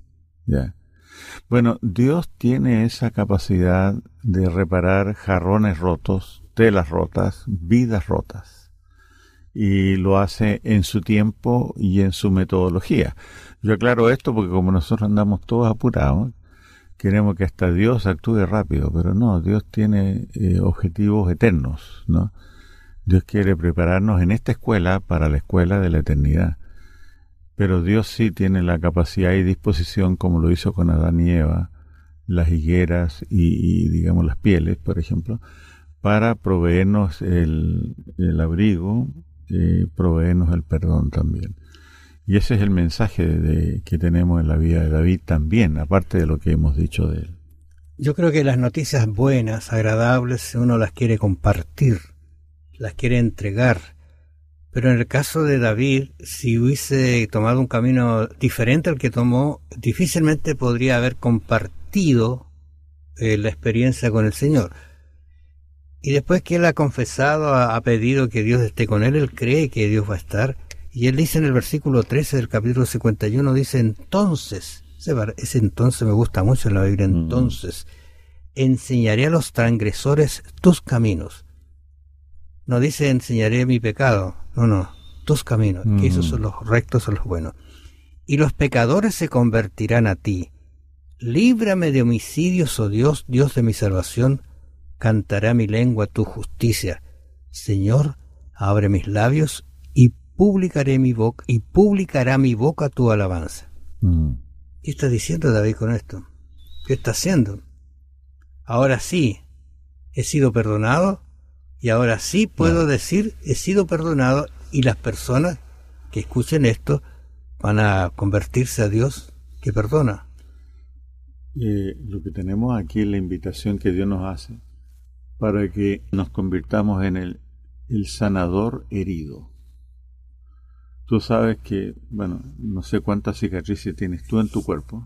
Ya. Bueno, Dios tiene esa capacidad de reparar jarrones rotos, telas rotas, vidas rotas. Y lo hace en su tiempo y en su metodología. Yo aclaro esto porque como nosotros andamos todos apurados, queremos que hasta Dios actúe rápido, pero no, Dios tiene eh, objetivos eternos, ¿no? Dios quiere prepararnos en esta escuela para la escuela de la eternidad. Pero Dios sí tiene la capacidad y disposición, como lo hizo con Adán y Eva, las higueras y, y digamos las pieles, por ejemplo, para proveernos el, el abrigo, eh, proveernos el perdón también. Y ese es el mensaje de, que tenemos en la vida de David también, aparte de lo que hemos dicho de él. Yo creo que las noticias buenas, agradables, uno las quiere compartir, las quiere entregar. Pero en el caso de David, si hubiese tomado un camino diferente al que tomó, difícilmente podría haber compartido eh, la experiencia con el Señor. Y después que él ha confesado, ha, ha pedido que Dios esté con él, él cree que Dios va a estar. Y él dice en el versículo trece del capítulo cincuenta y uno, dice, entonces, ese entonces me gusta mucho en la Biblia, entonces, enseñaré a los transgresores tus caminos. No dice enseñaré mi pecado, no, no, tus caminos, mm. que esos son los rectos, son los buenos. Y los pecadores se convertirán a ti. Líbrame de homicidios, oh Dios, Dios de mi salvación, cantará mi lengua tu justicia. Señor, abre mis labios y publicaré mi boca, y publicará mi boca tu alabanza. Mm. ¿Qué está diciendo David con esto? ¿Qué está haciendo? Ahora sí, he sido perdonado, y ahora sí puedo decir, he sido perdonado, y las personas que escuchen esto van a convertirse a Dios que perdona. Eh, lo que tenemos aquí es la invitación que Dios nos hace para que nos convirtamos en el, el sanador herido. Tú sabes que, bueno, no sé cuántas cicatrices tienes tú en tu cuerpo.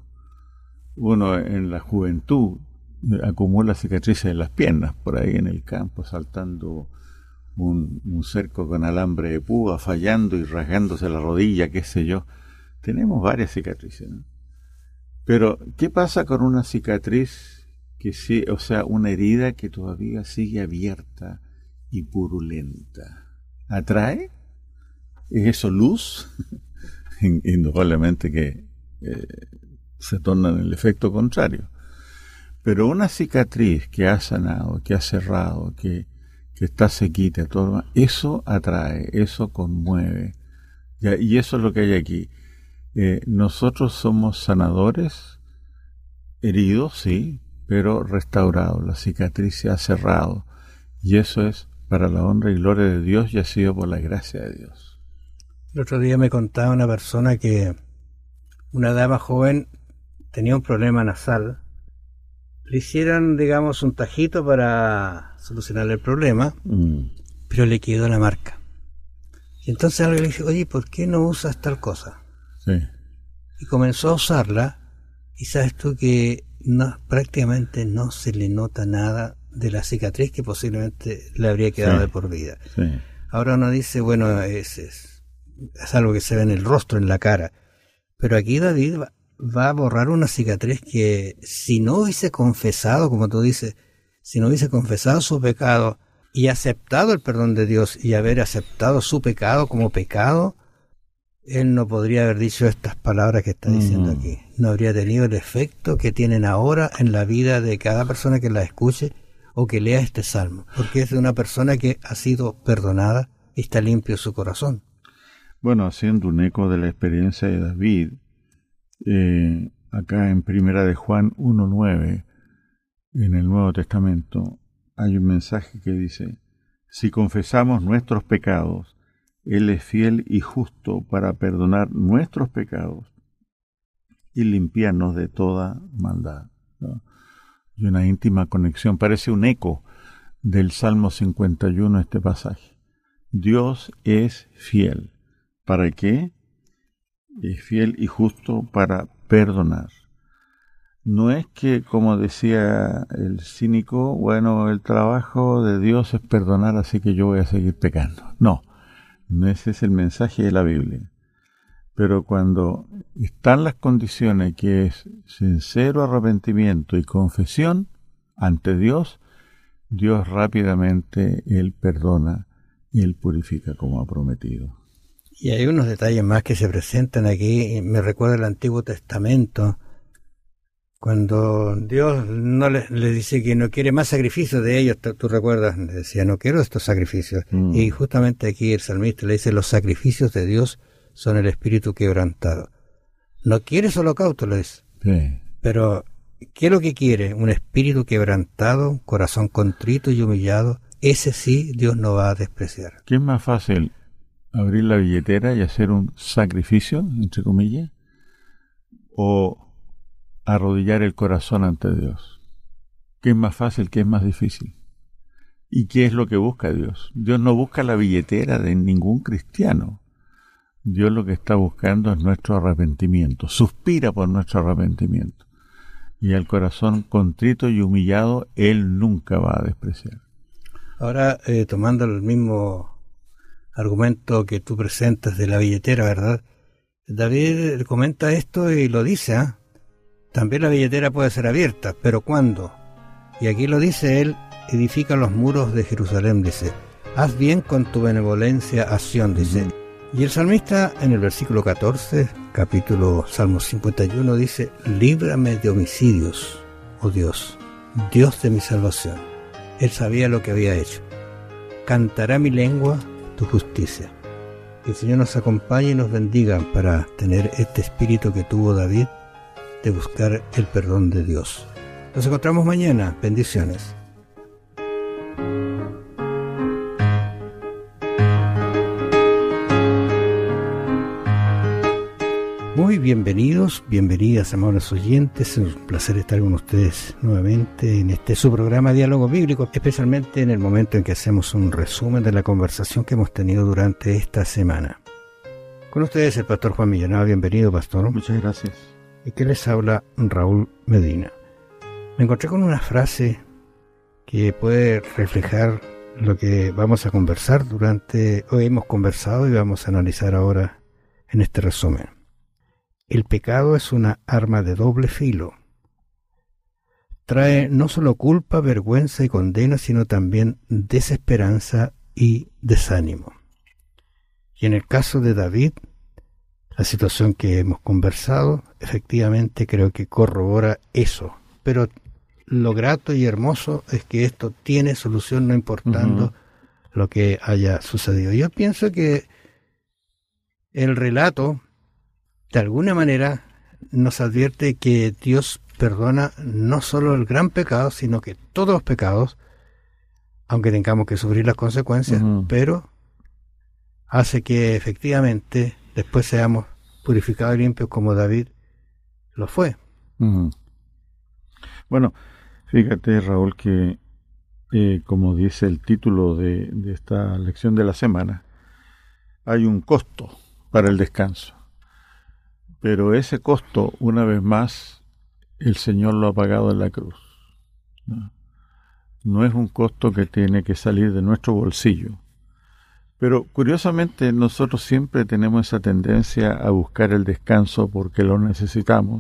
Uno en la juventud acumula cicatrices en las piernas, por ahí en el campo, saltando un, un cerco con alambre de púa, fallando y rasgándose la rodilla, qué sé yo. Tenemos varias cicatrices, ¿no? Pero, ¿qué pasa con una cicatriz que sí, o sea, una herida que todavía sigue abierta y purulenta? ¿Atrae? ¿Es eso luz? Indudablemente que eh, se torna en el efecto contrario. Pero una cicatriz que ha sanado, que ha cerrado, que, que está sequita, todo, eso atrae, eso conmueve. Ya, y eso es lo que hay aquí. Eh, nosotros somos sanadores, heridos, sí, pero restaurados. La cicatriz se ha cerrado. Y eso es para la honra y gloria de Dios y ha sido por la gracia de Dios. El otro día me contaba una persona que una dama joven tenía un problema nasal. Le hicieron, digamos, un tajito para solucionar el problema, mm. pero le quedó la marca. Y entonces alguien le dijo, oye, ¿por qué no usas tal cosa? Sí. Y comenzó a usarla, y sabes tú que no, prácticamente no se le nota nada de la cicatriz que posiblemente le habría quedado sí. de por vida. Sí. Ahora uno dice, bueno, es, es, es algo que se ve en el rostro, en la cara. Pero aquí David va, va a borrar una cicatriz que si no hubiese confesado, como tú dices, si no hubiese confesado su pecado y aceptado el perdón de Dios y haber aceptado su pecado como pecado, él no podría haber dicho estas palabras que está diciendo mm. aquí. No habría tenido el efecto que tienen ahora en la vida de cada persona que la escuche o que lea este salmo, porque es de una persona que ha sido perdonada y está limpio su corazón. Bueno, haciendo un eco de la experiencia de David, eh, acá en Primera de Juan uno nueve, en el Nuevo Testamento, hay un mensaje que dice, si confesamos nuestros pecados, Él es fiel y justo para perdonar nuestros pecados y limpiarnos de toda maldad, ¿no? Y una íntima conexión, parece un eco del Salmo cincuenta y uno este pasaje. Dios es fiel. ¿Para qué? Es fiel y justo para perdonar. No es que, como decía el cínico, bueno, el trabajo de Dios es perdonar, así que yo voy a seguir pecando. No, no ese es el mensaje de la Biblia. Pero cuando están las condiciones, que es sincero arrepentimiento y confesión ante Dios, Dios rápidamente Él perdona y Él purifica como ha prometido. Y hay unos detalles más que se presentan aquí. Me recuerda el Antiguo Testamento, cuando Dios no le, le dice que no quiere más sacrificios de ellos. Tú, tú recuerdas, le decía, no quiero estos sacrificios. Mm. Y justamente aquí el salmista le dice, los sacrificios de Dios son el espíritu quebrantado. No quieres holocausto, le dice. Sí. Pero, ¿qué es lo que quiere? Un espíritu quebrantado, un corazón contrito y humillado. Ese sí Dios no va a despreciar. ¿Qué es más fácil? ¿Abrir la billetera y hacer un sacrificio, entre comillas? ¿O arrodillar el corazón ante Dios? ¿Qué es más fácil? ¿Qué es más difícil? ¿Y qué es lo que busca Dios? Dios no busca la billetera de ningún cristiano. Dios lo que está buscando es nuestro arrepentimiento, suspira por nuestro arrepentimiento. Y el corazón contrito y humillado, Él nunca va a despreciar. Ahora, eh, tomando el mismo argumento que tú presentas de la billetera, ¿verdad? David comenta esto y lo dice, ¿ah? ¿eh? También la billetera puede ser abierta, pero ¿cuándo? Y aquí lo dice él, edifica los muros de Jerusalén, dice. Haz bien con tu benevolencia a Sión, dice. Mm. Y el salmista en el versículo catorce, capítulo Salmo cincuenta y uno, dice, líbrame de homicidios, oh Dios, Dios de mi salvación. Él sabía lo que había hecho. Cantará mi lengua tu justicia. Que el Señor nos acompañe y nos bendiga para tener este espíritu que tuvo David de buscar el perdón de Dios. Nos encontramos mañana. Bendiciones. Muy bienvenidos, bienvenidas, amables oyentes. Es un placer estar con ustedes nuevamente en este su programa Diálogo Bíblico, especialmente en el momento en que hacemos un resumen de la conversación que hemos tenido durante esta semana. Con ustedes el pastor Juan Millanada. Bienvenido, pastor. Muchas gracias. Y que les habla Raúl Medina. Me encontré con una frase que puede reflejar lo que vamos a conversar durante, hoy hemos conversado y vamos a analizar ahora en este resumen. El pecado es una arma de doble filo. Trae no solo culpa, vergüenza y condena, sino también desesperanza y desánimo. Y en el caso de David, la situación que hemos conversado, efectivamente creo que corrobora eso. Pero lo grato y hermoso es que esto tiene solución no importando uh-huh. lo que haya sucedido. Yo pienso que el relato de alguna manera nos advierte que Dios perdona no solo el gran pecado, sino que todos los pecados, aunque tengamos que sufrir las consecuencias, uh-huh. pero hace que efectivamente después seamos purificados y limpios como David lo fue. Uh-huh. Bueno, fíjate, Raúl, que eh, como dice el título de, de esta lección de la semana, hay un costo para el descanso. Pero ese costo, una vez más, el Señor lo ha pagado en la cruz. No, no es un costo que tiene que salir de nuestro bolsillo. Pero curiosamente nosotros siempre tenemos esa tendencia a buscar el descanso porque lo necesitamos,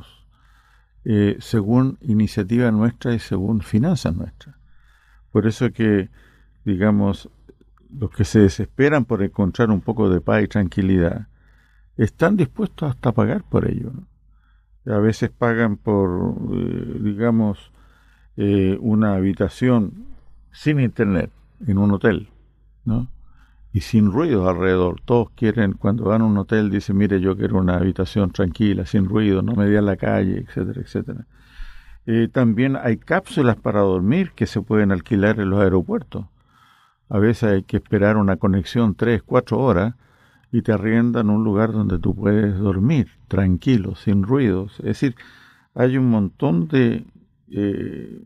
eh, según iniciativa nuestra y según finanzas nuestras. Por eso que, digamos, los que se desesperan por encontrar un poco de paz y tranquilidad, están dispuestos hasta a pagar por ello, ¿no? A veces pagan por, eh, digamos, eh, una habitación sin internet en un hotel, ¿no? Y sin ruido alrededor. Todos quieren, cuando van a un hotel, dicen, mire, yo quiero una habitación tranquila, sin ruido, no me dé a la calle, etcétera, etcétera. Eh, también hay cápsulas para dormir que se pueden alquilar en los aeropuertos. A veces hay que esperar una conexión tres, cuatro horas y te arriendan un lugar donde tú puedes dormir tranquilo, sin ruidos. Es decir, hay un montón de eh,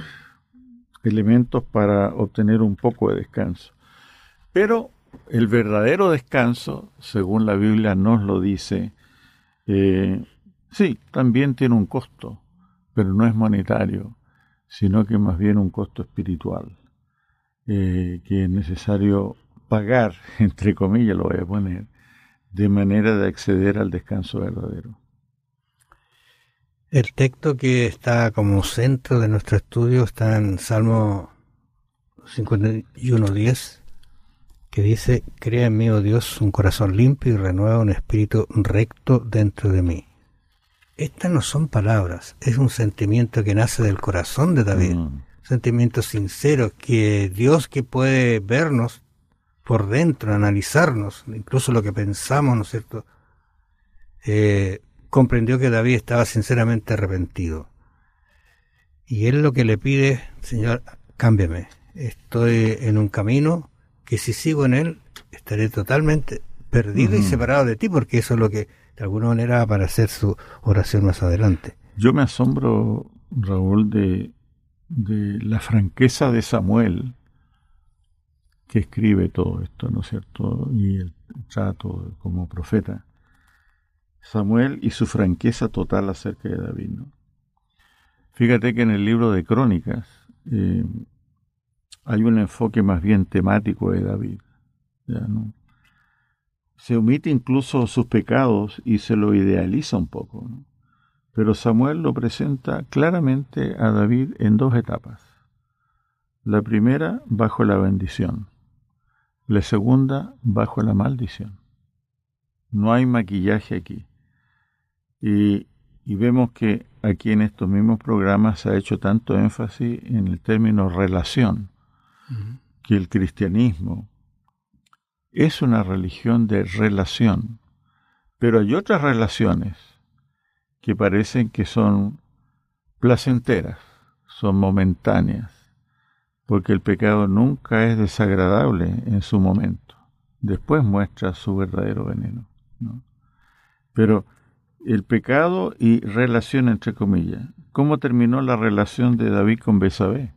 elementos para obtener un poco de descanso. Pero el verdadero descanso, según la Biblia nos lo dice, eh, sí, también tiene un costo, pero no es monetario, sino que más bien un costo espiritual, eh, que es necesario pagar, entre comillas lo voy a poner, de manera de acceder al descanso verdadero. El texto que está como centro de nuestro estudio está en Salmo cincuenta y uno diez, que dice: crea en mí, oh Dios, un corazón limpio y renueva un espíritu recto dentro de mí. Estas no son palabras, es un sentimiento que nace del corazón de David, mm. un sentimiento sincero, que Dios, que puede vernos por dentro, analizarnos, incluso lo que pensamos, ¿no es cierto?, eh, comprendió que David estaba sinceramente arrepentido. Y él lo que le pide: Señor, cámbiame, estoy en un camino que si sigo en él estaré totalmente perdido uh-huh. y separado de ti, porque eso es lo que de alguna manera va para hacer su oración más adelante. Yo me asombro, Raúl, de, de la franqueza de Samuel, que escribe todo esto, ¿no es cierto? Y el trato como profeta. Samuel y su franqueza total acerca de David, ¿no? Fíjate que en el libro de Crónicas eh, hay un enfoque más bien temático de David, ¿ya, no? Se omite incluso sus pecados y se lo idealiza un poco, ¿no? Pero Samuel lo presenta claramente a David en dos etapas. La primera, bajo la bendición. La segunda, bajo la maldición. No hay maquillaje aquí. Y, y vemos que aquí en estos mismos programas se ha hecho tanto énfasis en el término relación, uh-huh. que el cristianismo es una religión de relación, pero hay otras relaciones que parecen que son placenteras, son momentáneas, porque el pecado nunca es desagradable en su momento, después muestra su verdadero veneno, ¿no? Pero el pecado y relación, entre comillas, ¿cómo terminó la relación de David con Betsabé?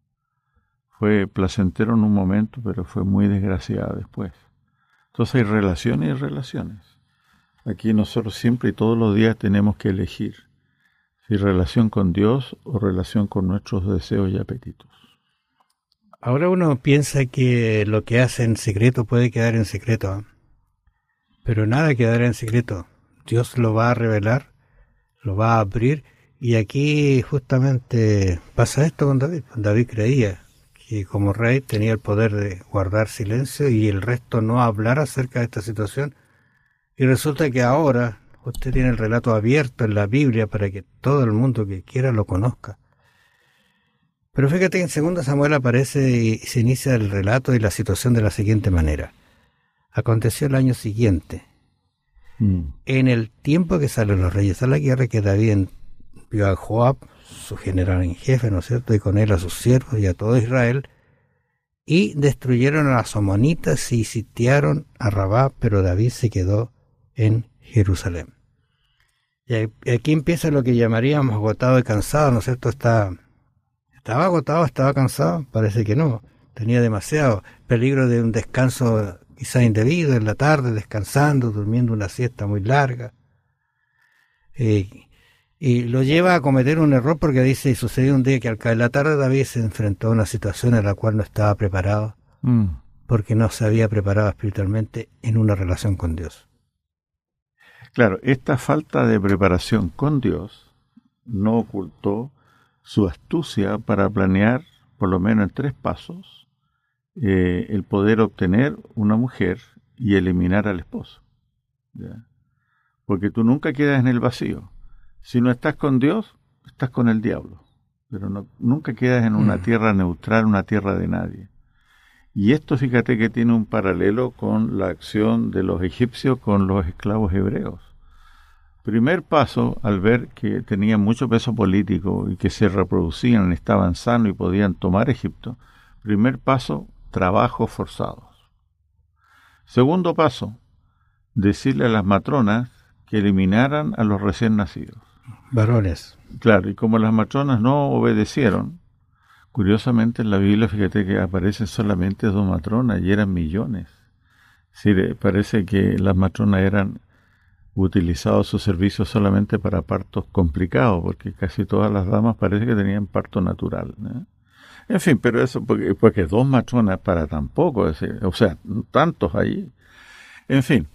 Fue placentero en un momento, pero fue muy desgraciada después. Entonces hay relaciones y relaciones. Aquí nosotros siempre y todos los días tenemos que elegir si relación con Dios o relación con nuestros deseos y apetitos. Ahora uno piensa que lo que hace en secreto puede quedar en secreto, pero nada quedará en secreto. Dios lo va a revelar, lo va a abrir, y aquí justamente pasa esto con David. David creía que como rey tenía el poder de guardar silencio y el resto no hablar acerca de esta situación, y resulta que ahora usted tiene el relato abierto en la Biblia para que todo el mundo que quiera lo conozca. Pero fíjate que en segundo Samuel aparece y se inicia el relato y la situación de la siguiente manera. Aconteció el año siguiente, mm. en el tiempo que salen los reyes a la guerra, que David envió a Joab, su general en jefe, ¿no es cierto?, y con él a sus siervos y a todo Israel, y destruyeron a los amonitas y sitiaron a Rabá, pero David se quedó en Jerusalén. Y aquí empieza lo que llamaríamos agotado y cansado, ¿no es cierto? Está, ¿Estaba agotado, estaba cansado? Parece que no. Tenía demasiado peligro de un descanso quizá indebido en la tarde, descansando, durmiendo una siesta muy larga. Eh, y lo lleva a cometer un error porque dice, y sucedió un día que al caer la tarde David se enfrentó a una situación en la cual no estaba preparado, mm. porque no se había preparado espiritualmente en una relación con Dios. Claro, esta falta de preparación con Dios no ocultó su astucia para planear, por lo menos en tres pasos, eh, el poder obtener una mujer y eliminar al esposo. ¿Ya? Porque tú nunca quedas en el vacío. Si no estás con Dios, estás con el diablo. Pero no, nunca quedas en una mm. tierra neutral, una tierra de nadie. Y esto, fíjate que tiene un paralelo con la acción de los egipcios con los esclavos hebreos. Primer paso, al ver que tenían mucho peso político y que se reproducían, estaban sanos y podían tomar Egipto. Primer paso, trabajos forzados. Segundo paso, decirle a las matronas que eliminaran a los recién nacidos. Varones. Claro, y como las matronas no obedecieron, curiosamente en la Biblia, fíjate que aparecen solamente dos matronas y eran millones. Sí, parece que las matronas eran utilizado su servicio solamente para partos complicados, porque casi todas las damas parece que tenían parto natural, ¿eh? En fin, pero eso porque, porque dos matronas para tampoco, o sea, tantos allí. En fin,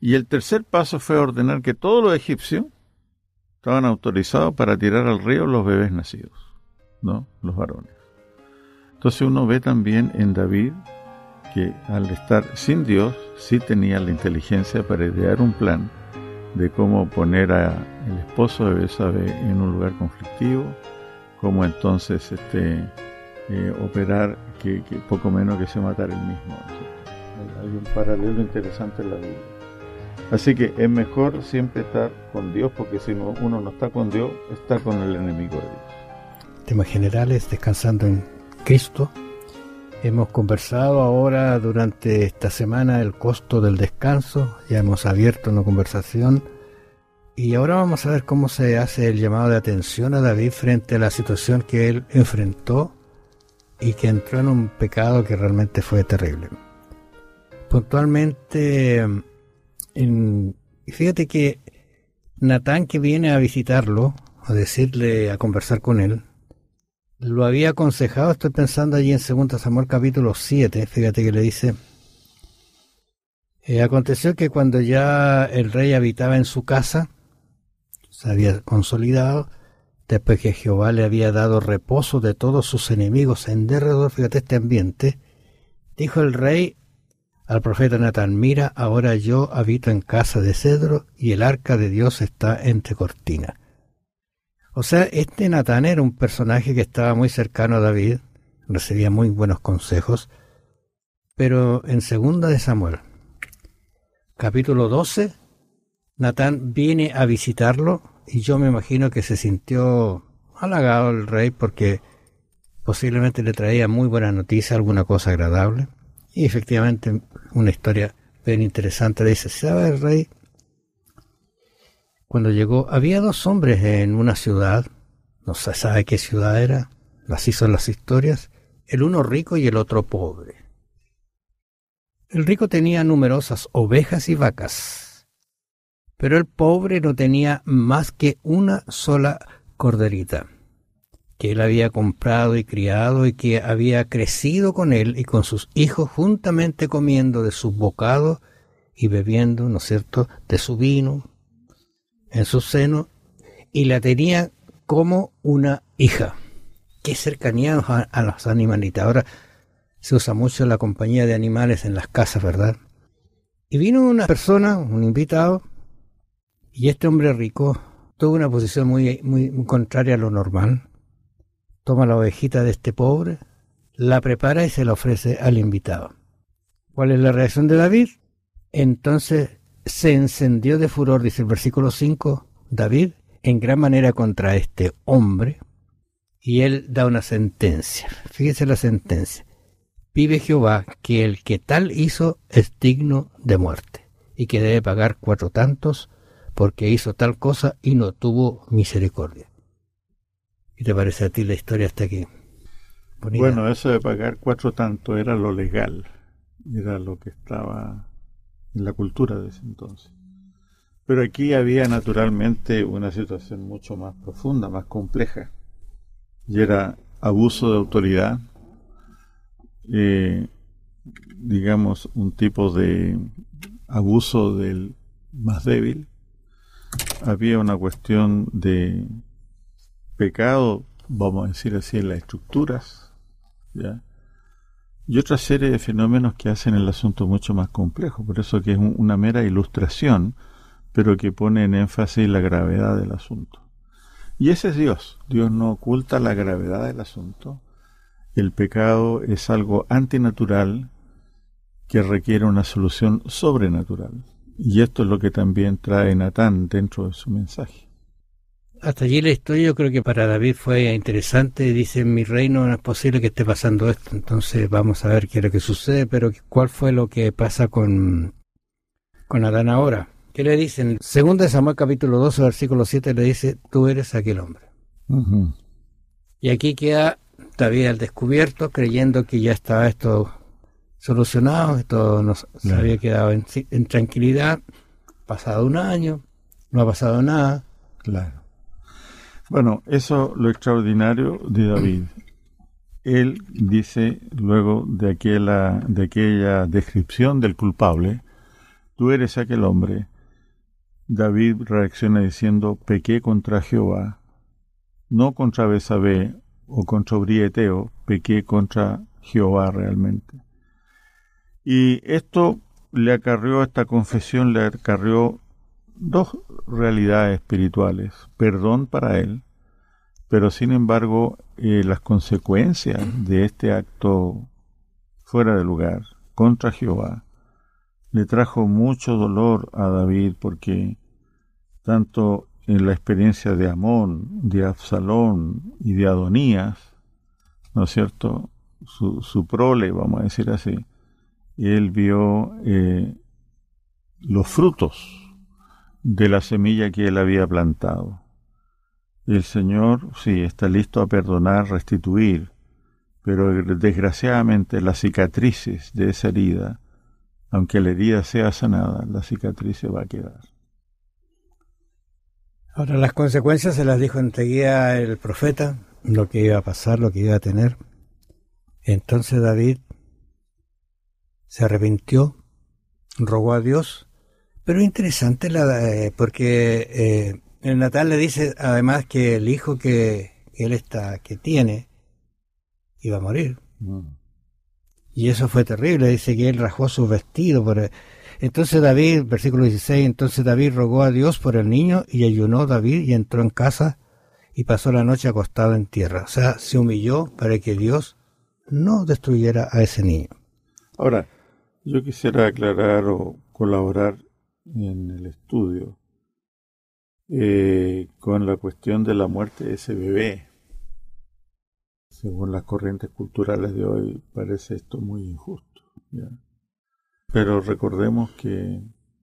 Y el tercer paso fue ordenar que todos los egipcios estaban autorizados para tirar al río los bebés nacidos, ¿no? Los varones. Entonces uno ve también en David que al estar sin Dios, sí tenía la inteligencia para idear un plan de cómo poner al esposo de Betsabé en un lugar conflictivo, cómo entonces este, eh, operar que, que poco menos que se matara él mismo. ¿Sí? Hay un paralelo interesante en la Biblia. Así que es mejor siempre estar con Dios, porque si no, uno no está con Dios, está con el enemigo de Dios. Temas generales, descansando en Cristo. Hemos conversado ahora durante esta semana el costo del descanso, ya hemos abierto una conversación y ahora vamos a ver cómo se hace el llamado de atención a David frente a la situación que él enfrentó y que entró en un pecado que realmente fue terrible. Puntualmente, en, fíjate que Natán, que viene a visitarlo, a decirle, a conversar con él, lo había aconsejado. Estoy pensando allí en segundo Samuel capítulo siete, fíjate que le dice, eh, aconteció que cuando ya el rey habitaba en su casa, se había consolidado, después que Jehová le había dado reposo de todos sus enemigos en derredor, fíjate este ambiente, dijo el rey al profeta Natán, mira, ahora yo habito en casa de cedro y el arca de Dios está entre cortinas. O sea, este Natán era un personaje que estaba muy cercano a David, recibía muy buenos consejos, pero en segunda de Samuel, capítulo doce, Natán viene a visitarlo y yo me imagino que se sintió halagado el rey porque posiblemente le traía muy buena noticia, alguna cosa agradable, y efectivamente una historia bien interesante. Dice, ¿sabe el rey? Cuando llegó, había dos hombres en una ciudad, no se sabe qué ciudad era, así son las historias, el uno rico y el otro pobre. El rico tenía numerosas ovejas y vacas, pero el pobre no tenía más que una sola corderita, que él había comprado y criado y que había crecido con él y con sus hijos juntamente comiendo de sus bocados y bebiendo, ¿no es cierto?, de su vino en su seno, y la tenía como una hija. Qué cercanía a, a los animalitos. Ahora se usa mucho la compañía de animales en las casas, ¿verdad? Y vino una persona, un invitado, y este hombre rico tuvo una posición muy, muy, muy contraria a lo normal. Toma la ovejita de este pobre, la prepara y se la ofrece al invitado. ¿Cuál es la reacción de David? Entonces se encendió de furor, dice el versículo cinco, David, en gran manera contra este hombre, y él da una sentencia. Fíjese la sentencia. Vive Jehová, que el que tal hizo es digno de muerte, y que debe pagar cuatro tantos, porque hizo tal cosa y no tuvo misericordia. ¿Qué te parece a ti la historia hasta aquí? Bonita. Bueno, eso de pagar cuatro tantos era lo legal, era lo que estaba en la cultura de ese entonces. Pero aquí había naturalmente una situación mucho más profunda, más compleja, y era abuso de autoridad, eh, digamos un tipo de abuso del más débil. Había una cuestión de pecado, vamos a decir así, en las estructuras, ¿ya? Y otra serie de fenómenos que hacen el asunto mucho más complejo. Por eso que es un, una mera ilustración, pero que pone en énfasis la gravedad del asunto. Y ese es Dios. Dios no oculta la gravedad del asunto. El pecado es algo antinatural que requiere una solución sobrenatural. Y esto es lo que también trae Natán dentro de su mensaje. Hasta allí la historia yo creo que para David fue interesante. Dice, en mi reino no es posible que esté pasando esto. Entonces vamos a ver qué es lo que sucede. Pero ¿cuál fue lo que pasa con, con Adán ahora? ¿Qué le dicen? Segundo de Samuel capítulo doce, versículo siete, le dice, tú eres aquel hombre. Uh-huh. Y aquí queda David al descubierto, creyendo que ya estaba esto solucionado, esto nos claro. había quedado en, en tranquilidad. Pasado un año, no ha pasado nada. Claro. Bueno, eso lo extraordinario de David. Él dice, luego de aquella, de aquella descripción del culpable, tú eres aquel hombre. David reacciona diciendo, pequé contra Jehová, no contra Betsabé o contra Uría Eteo, pequé contra Jehová realmente. Y esto le acarrió, esta confesión le acarrió dos realidades espirituales, perdón para él, pero sin embargo eh, las consecuencias de este acto fuera de lugar contra Jehová le trajo mucho dolor a David, porque tanto en la experiencia de Amón, de Absalón y de Adonías, ¿no es cierto?, su, su prole, vamos a decir así, él vio eh, los frutos de la semilla que él había plantado. El Señor, sí, está listo a perdonar, restituir, pero desgraciadamente las cicatrices de esa herida, aunque la herida sea sanada, la cicatriz se va a quedar. Ahora, las consecuencias se las dijo enseguida el profeta, lo que iba a pasar, lo que iba a tener. Entonces David se arrepintió, rogó a Dios, pero es interesante la, eh, porque eh, el Natán le dice además que el hijo que, que él está, que tiene, iba a morir. Mm. Y eso fue terrible, dice que él rasgó su vestido. Por, entonces David, versículo dieciséis, entonces David rogó a Dios por el niño, y ayunó David y entró en casa y pasó la noche acostado en tierra. O sea, se humilló para que Dios no destruyera a ese niño. Ahora, yo quisiera aclarar o colaborar en el estudio eh, con la cuestión de la muerte de ese bebé. Según las corrientes culturales de hoy, parece esto muy injusto, ¿ya? Pero recordemos que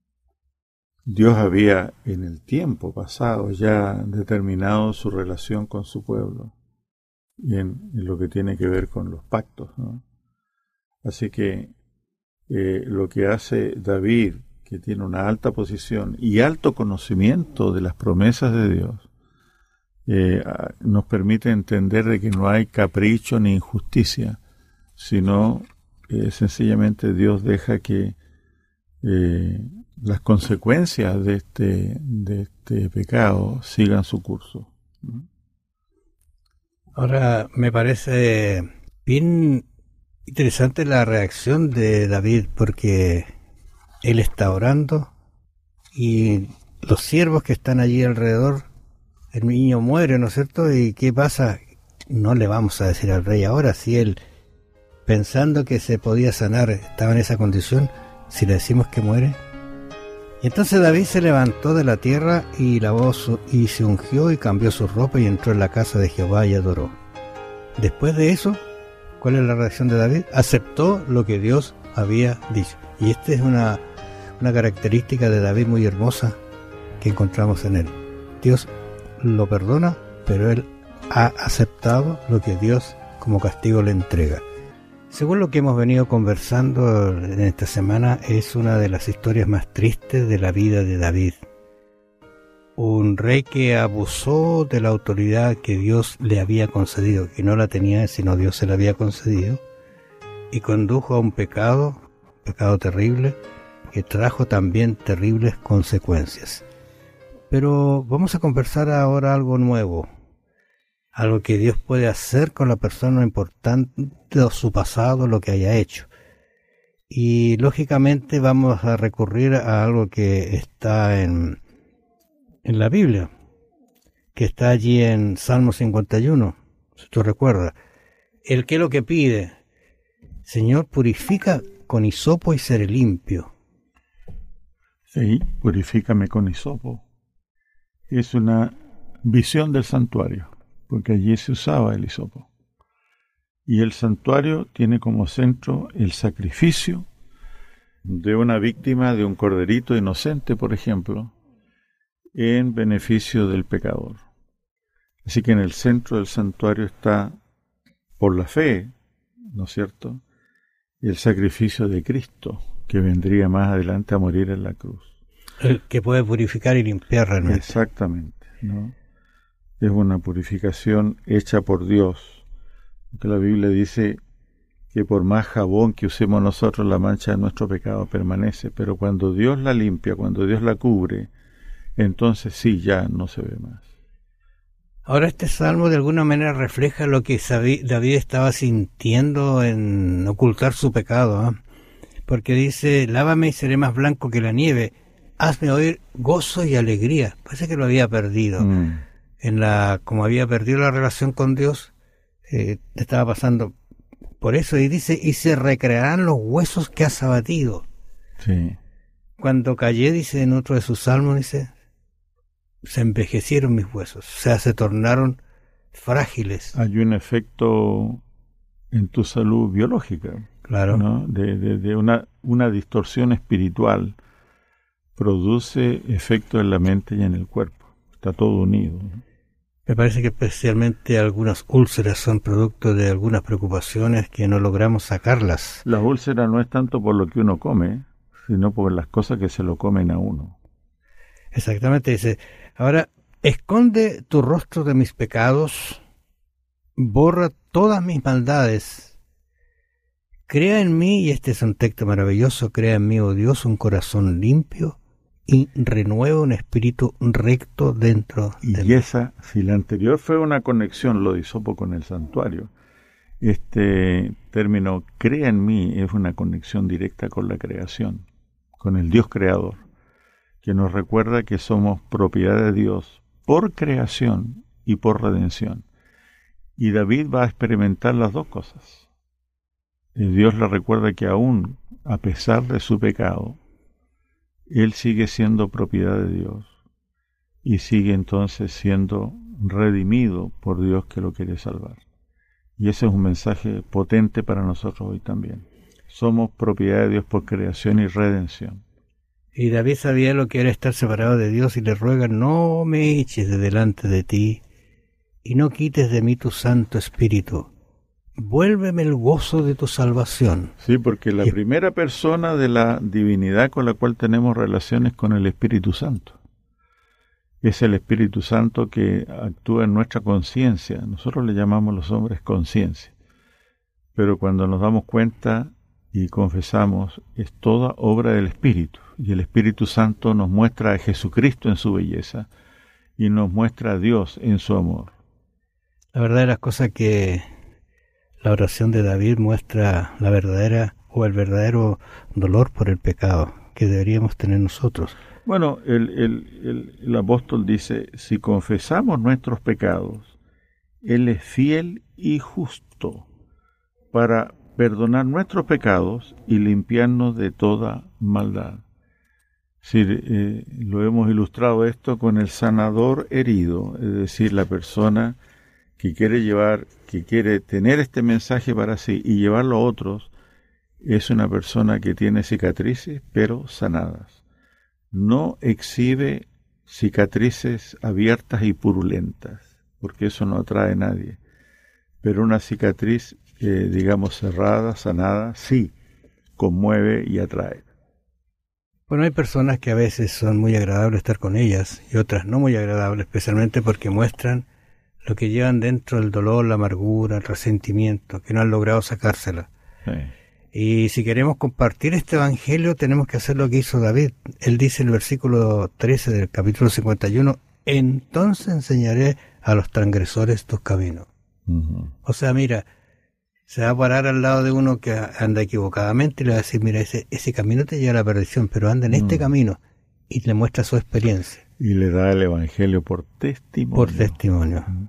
Dios había en el tiempo pasado ya determinado su relación con su pueblo y en, en lo que tiene que ver con los pactos, ¿no? Así que eh, lo que hace David, que tiene una alta posición y alto conocimiento de las promesas de Dios, eh, nos permite entender de que no hay capricho ni injusticia, sino eh, sencillamente Dios deja que eh, las consecuencias de este, de este pecado sigan su curso, ¿no? Ahora, me parece bien interesante la reacción de David, porque él está orando y los siervos que están allí alrededor, el niño muere, ¿no es cierto? ¿Y qué pasa? No le vamos a decir al rey ahora, si él, pensando que se podía sanar, estaba en esa condición, si le decimos que muere. Y entonces David se levantó de la tierra y lavó su, y se ungió y cambió su ropa y entró en la casa de Jehová y adoró. Después de eso, ¿cuál es la reacción de David? Aceptó lo que Dios había dicho. Y esta es una, una característica de David muy hermosa que encontramos en él. Dios lo perdona, pero él ha aceptado lo que Dios como castigo le entrega. Según lo que hemos venido conversando en esta semana, es una de las historias más tristes de la vida de David. Un rey que abusó de la autoridad que Dios le había concedido, que no la tenía sino Dios se la había concedido, y condujo a un pecado, pecado terrible, que trajo también terribles consecuencias. Pero vamos a conversar ahora algo nuevo, algo que Dios puede hacer con la persona, importante de su pasado, lo que haya hecho. Y lógicamente vamos a recurrir a algo que está en, en la Biblia, que está allí en Salmo cincuenta y uno, si tú recuerdas. El que lo que pide, Señor, purifica con hisopo y seré limpio. Sí, purifícame con hisopo. Es una visión del santuario, porque allí se usaba el hisopo. Y el santuario tiene como centro el sacrificio de una víctima, de un corderito inocente, por ejemplo, en beneficio del pecador. Así que en el centro del santuario está, por la fe, ¿no es cierto?, el sacrificio de Cristo, que vendría más adelante a morir en la cruz. El que puede purificar y limpiar realmente. Exactamente, ¿no? Es una purificación hecha por Dios, porque la Biblia dice que por más jabón que usemos nosotros, la mancha de nuestro pecado permanece, pero cuando Dios la limpia, cuando Dios la cubre, entonces sí, ya no se ve más. Ahora este salmo de alguna manera refleja lo que David estaba sintiendo en ocultar su pecado, ¿eh? Porque dice, lávame y seré más blanco que la nieve, hazme oír gozo y alegría. Parece que lo había perdido. Mm. En la, como había perdido la relación con Dios, eh, estaba pasando por eso, y dice, y se recrearán los huesos que has abatido. Sí. Cuando callé, dice en otro de sus salmos, dice, se envejecieron mis huesos, o sea, se tornaron frágiles. Hay un efecto en tu salud biológica, claro, ¿no? De, de, de una, una distorsión espiritual produce efecto en la mente y en el cuerpo. Está todo unido, ¿no? Me parece que especialmente algunas úlceras son producto de algunas preocupaciones que no logramos sacarlas. La úlcera no es tanto por lo que uno come, sino por las cosas que se lo comen a uno. Exactamente, dice, ahora, esconde tu rostro de mis pecados, borra todas mis maldades, crea en mí, y este es un texto maravilloso, crea en mí, oh Dios, un corazón limpio, y renueva un espíritu recto dentro de y mí. Y esa, si la anterior fue una conexión, lo de hisopo con el santuario, este término, crea en mí, es una conexión directa con la creación, con el Dios creador, que nos recuerda que somos propiedad de Dios por creación y por redención. Y David va a experimentar las dos cosas. Y Dios le recuerda que aún, a pesar de su pecado, él sigue siendo propiedad de Dios y sigue entonces siendo redimido por Dios que lo quiere salvar. Y ese es un mensaje potente para nosotros hoy también. Somos propiedad de Dios por creación y redención. Y David sabía lo que era estar separado de Dios y le ruega, no me eches de delante de ti y no quites de mí tu Santo Espíritu. Vuélveme el gozo de tu salvación. Sí, porque la y... primera persona de la divinidad con la cual tenemos relaciones con el Espíritu Santo. Es el Espíritu Santo que actúa en nuestra conciencia. Nosotros le llamamos los hombres conciencia. Pero cuando nos damos cuenta y confesamos, es toda obra del Espíritu. Y el Espíritu Santo nos muestra a Jesucristo en su belleza y nos muestra a Dios en su amor. La verdad de las cosas que la oración de David muestra la verdadera o el verdadero dolor por el pecado que deberíamos tener nosotros. Bueno, el, el, el, el apóstol dice, si confesamos nuestros pecados, Él es fiel y justo para perdonar nuestros pecados y limpiarnos de toda maldad. Sí, eh, lo hemos ilustrado esto con el sanador herido, es decir, la persona que quiere llevar, que quiere tener este mensaje para sí y llevarlo a otros, es una persona que tiene cicatrices, pero sanadas. No exhibe cicatrices abiertas y purulentas, porque eso no atrae a nadie. Pero una cicatriz, eh, digamos, cerrada, sanada, sí, conmueve y atrae. Bueno, hay personas que a veces son muy agradables estar con ellas y otras no muy agradables, especialmente porque muestran lo que llevan dentro, el dolor, la amargura, el resentimiento, que no han logrado sacársela. Sí. Y si queremos compartir este evangelio, tenemos que hacer lo que hizo David. Él dice en el versículo trece del capítulo cincuenta y uno, entonces enseñaré a los transgresores tus caminos. Uh-huh. O sea, mira, se va a parar al lado de uno que anda equivocadamente y le va a decir, mira, ese, ese camino te lleva a la perdición, pero anda en uh-huh. este camino, y le muestra su experiencia. Y le da el evangelio por testimonio. Por testimonio. Uh-huh.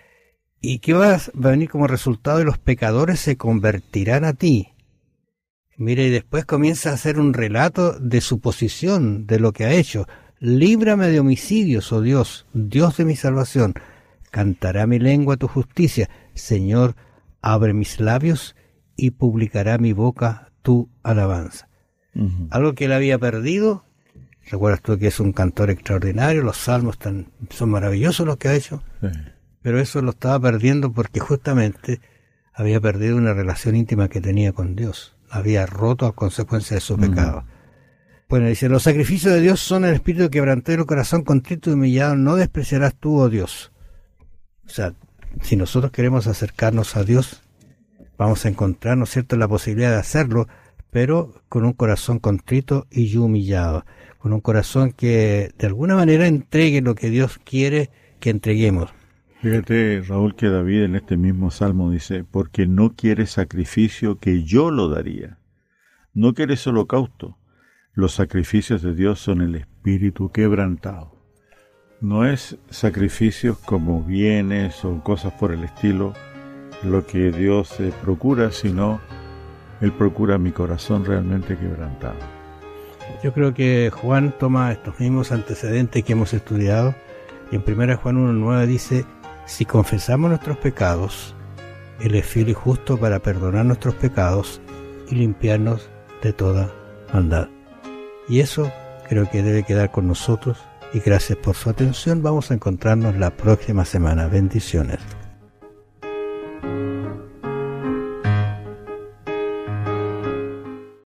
¿Y qué va a venir como resultado? Y los pecadores se convertirán a ti. Mire, y después comienza a hacer un relato de su posición, de lo que ha hecho. Líbrame de homicidios, oh Dios, Dios de mi salvación. Cantará mi lengua tu justicia. Señor, abre mis labios y publicará mi boca tu alabanza. Uh-huh. Algo que él había perdido. Recuerdas tú que es un cantor extraordinario, los salmos tan, son maravillosos los que ha hecho. Sí. Pero eso lo estaba perdiendo porque justamente había perdido una relación íntima que tenía con Dios. Había roto a consecuencia de su uh-huh. pecado. Bueno, dice, los sacrificios de Dios son el espíritu quebrantero, el corazón contrito y humillado, no despreciarás tú, oh Dios. O sea, si nosotros queremos acercarnos a Dios, vamos a encontrar, ¿no es cierto?, la posibilidad de hacerlo, pero con un corazón contrito y humillado, con un corazón que de alguna manera entregue lo que Dios quiere que entreguemos. Fíjate, Raúl, que David en este mismo salmo dice, porque no quieres sacrificio que yo lo daría. No quieres holocausto. Los sacrificios de Dios son el espíritu quebrantado. No es sacrificios como bienes o cosas por el estilo lo que Dios eh, procura, sino Él procura mi corazón realmente quebrantado. Yo creo que Juan toma estos mismos antecedentes que hemos estudiado y en primera Juan uno nueve dice, si confesamos nuestros pecados, Él es fiel y justo para perdonar nuestros pecados y limpiarnos de toda maldad. Y eso creo que debe quedar con nosotros y gracias por su atención. Vamos a encontrarnos la próxima semana. Bendiciones.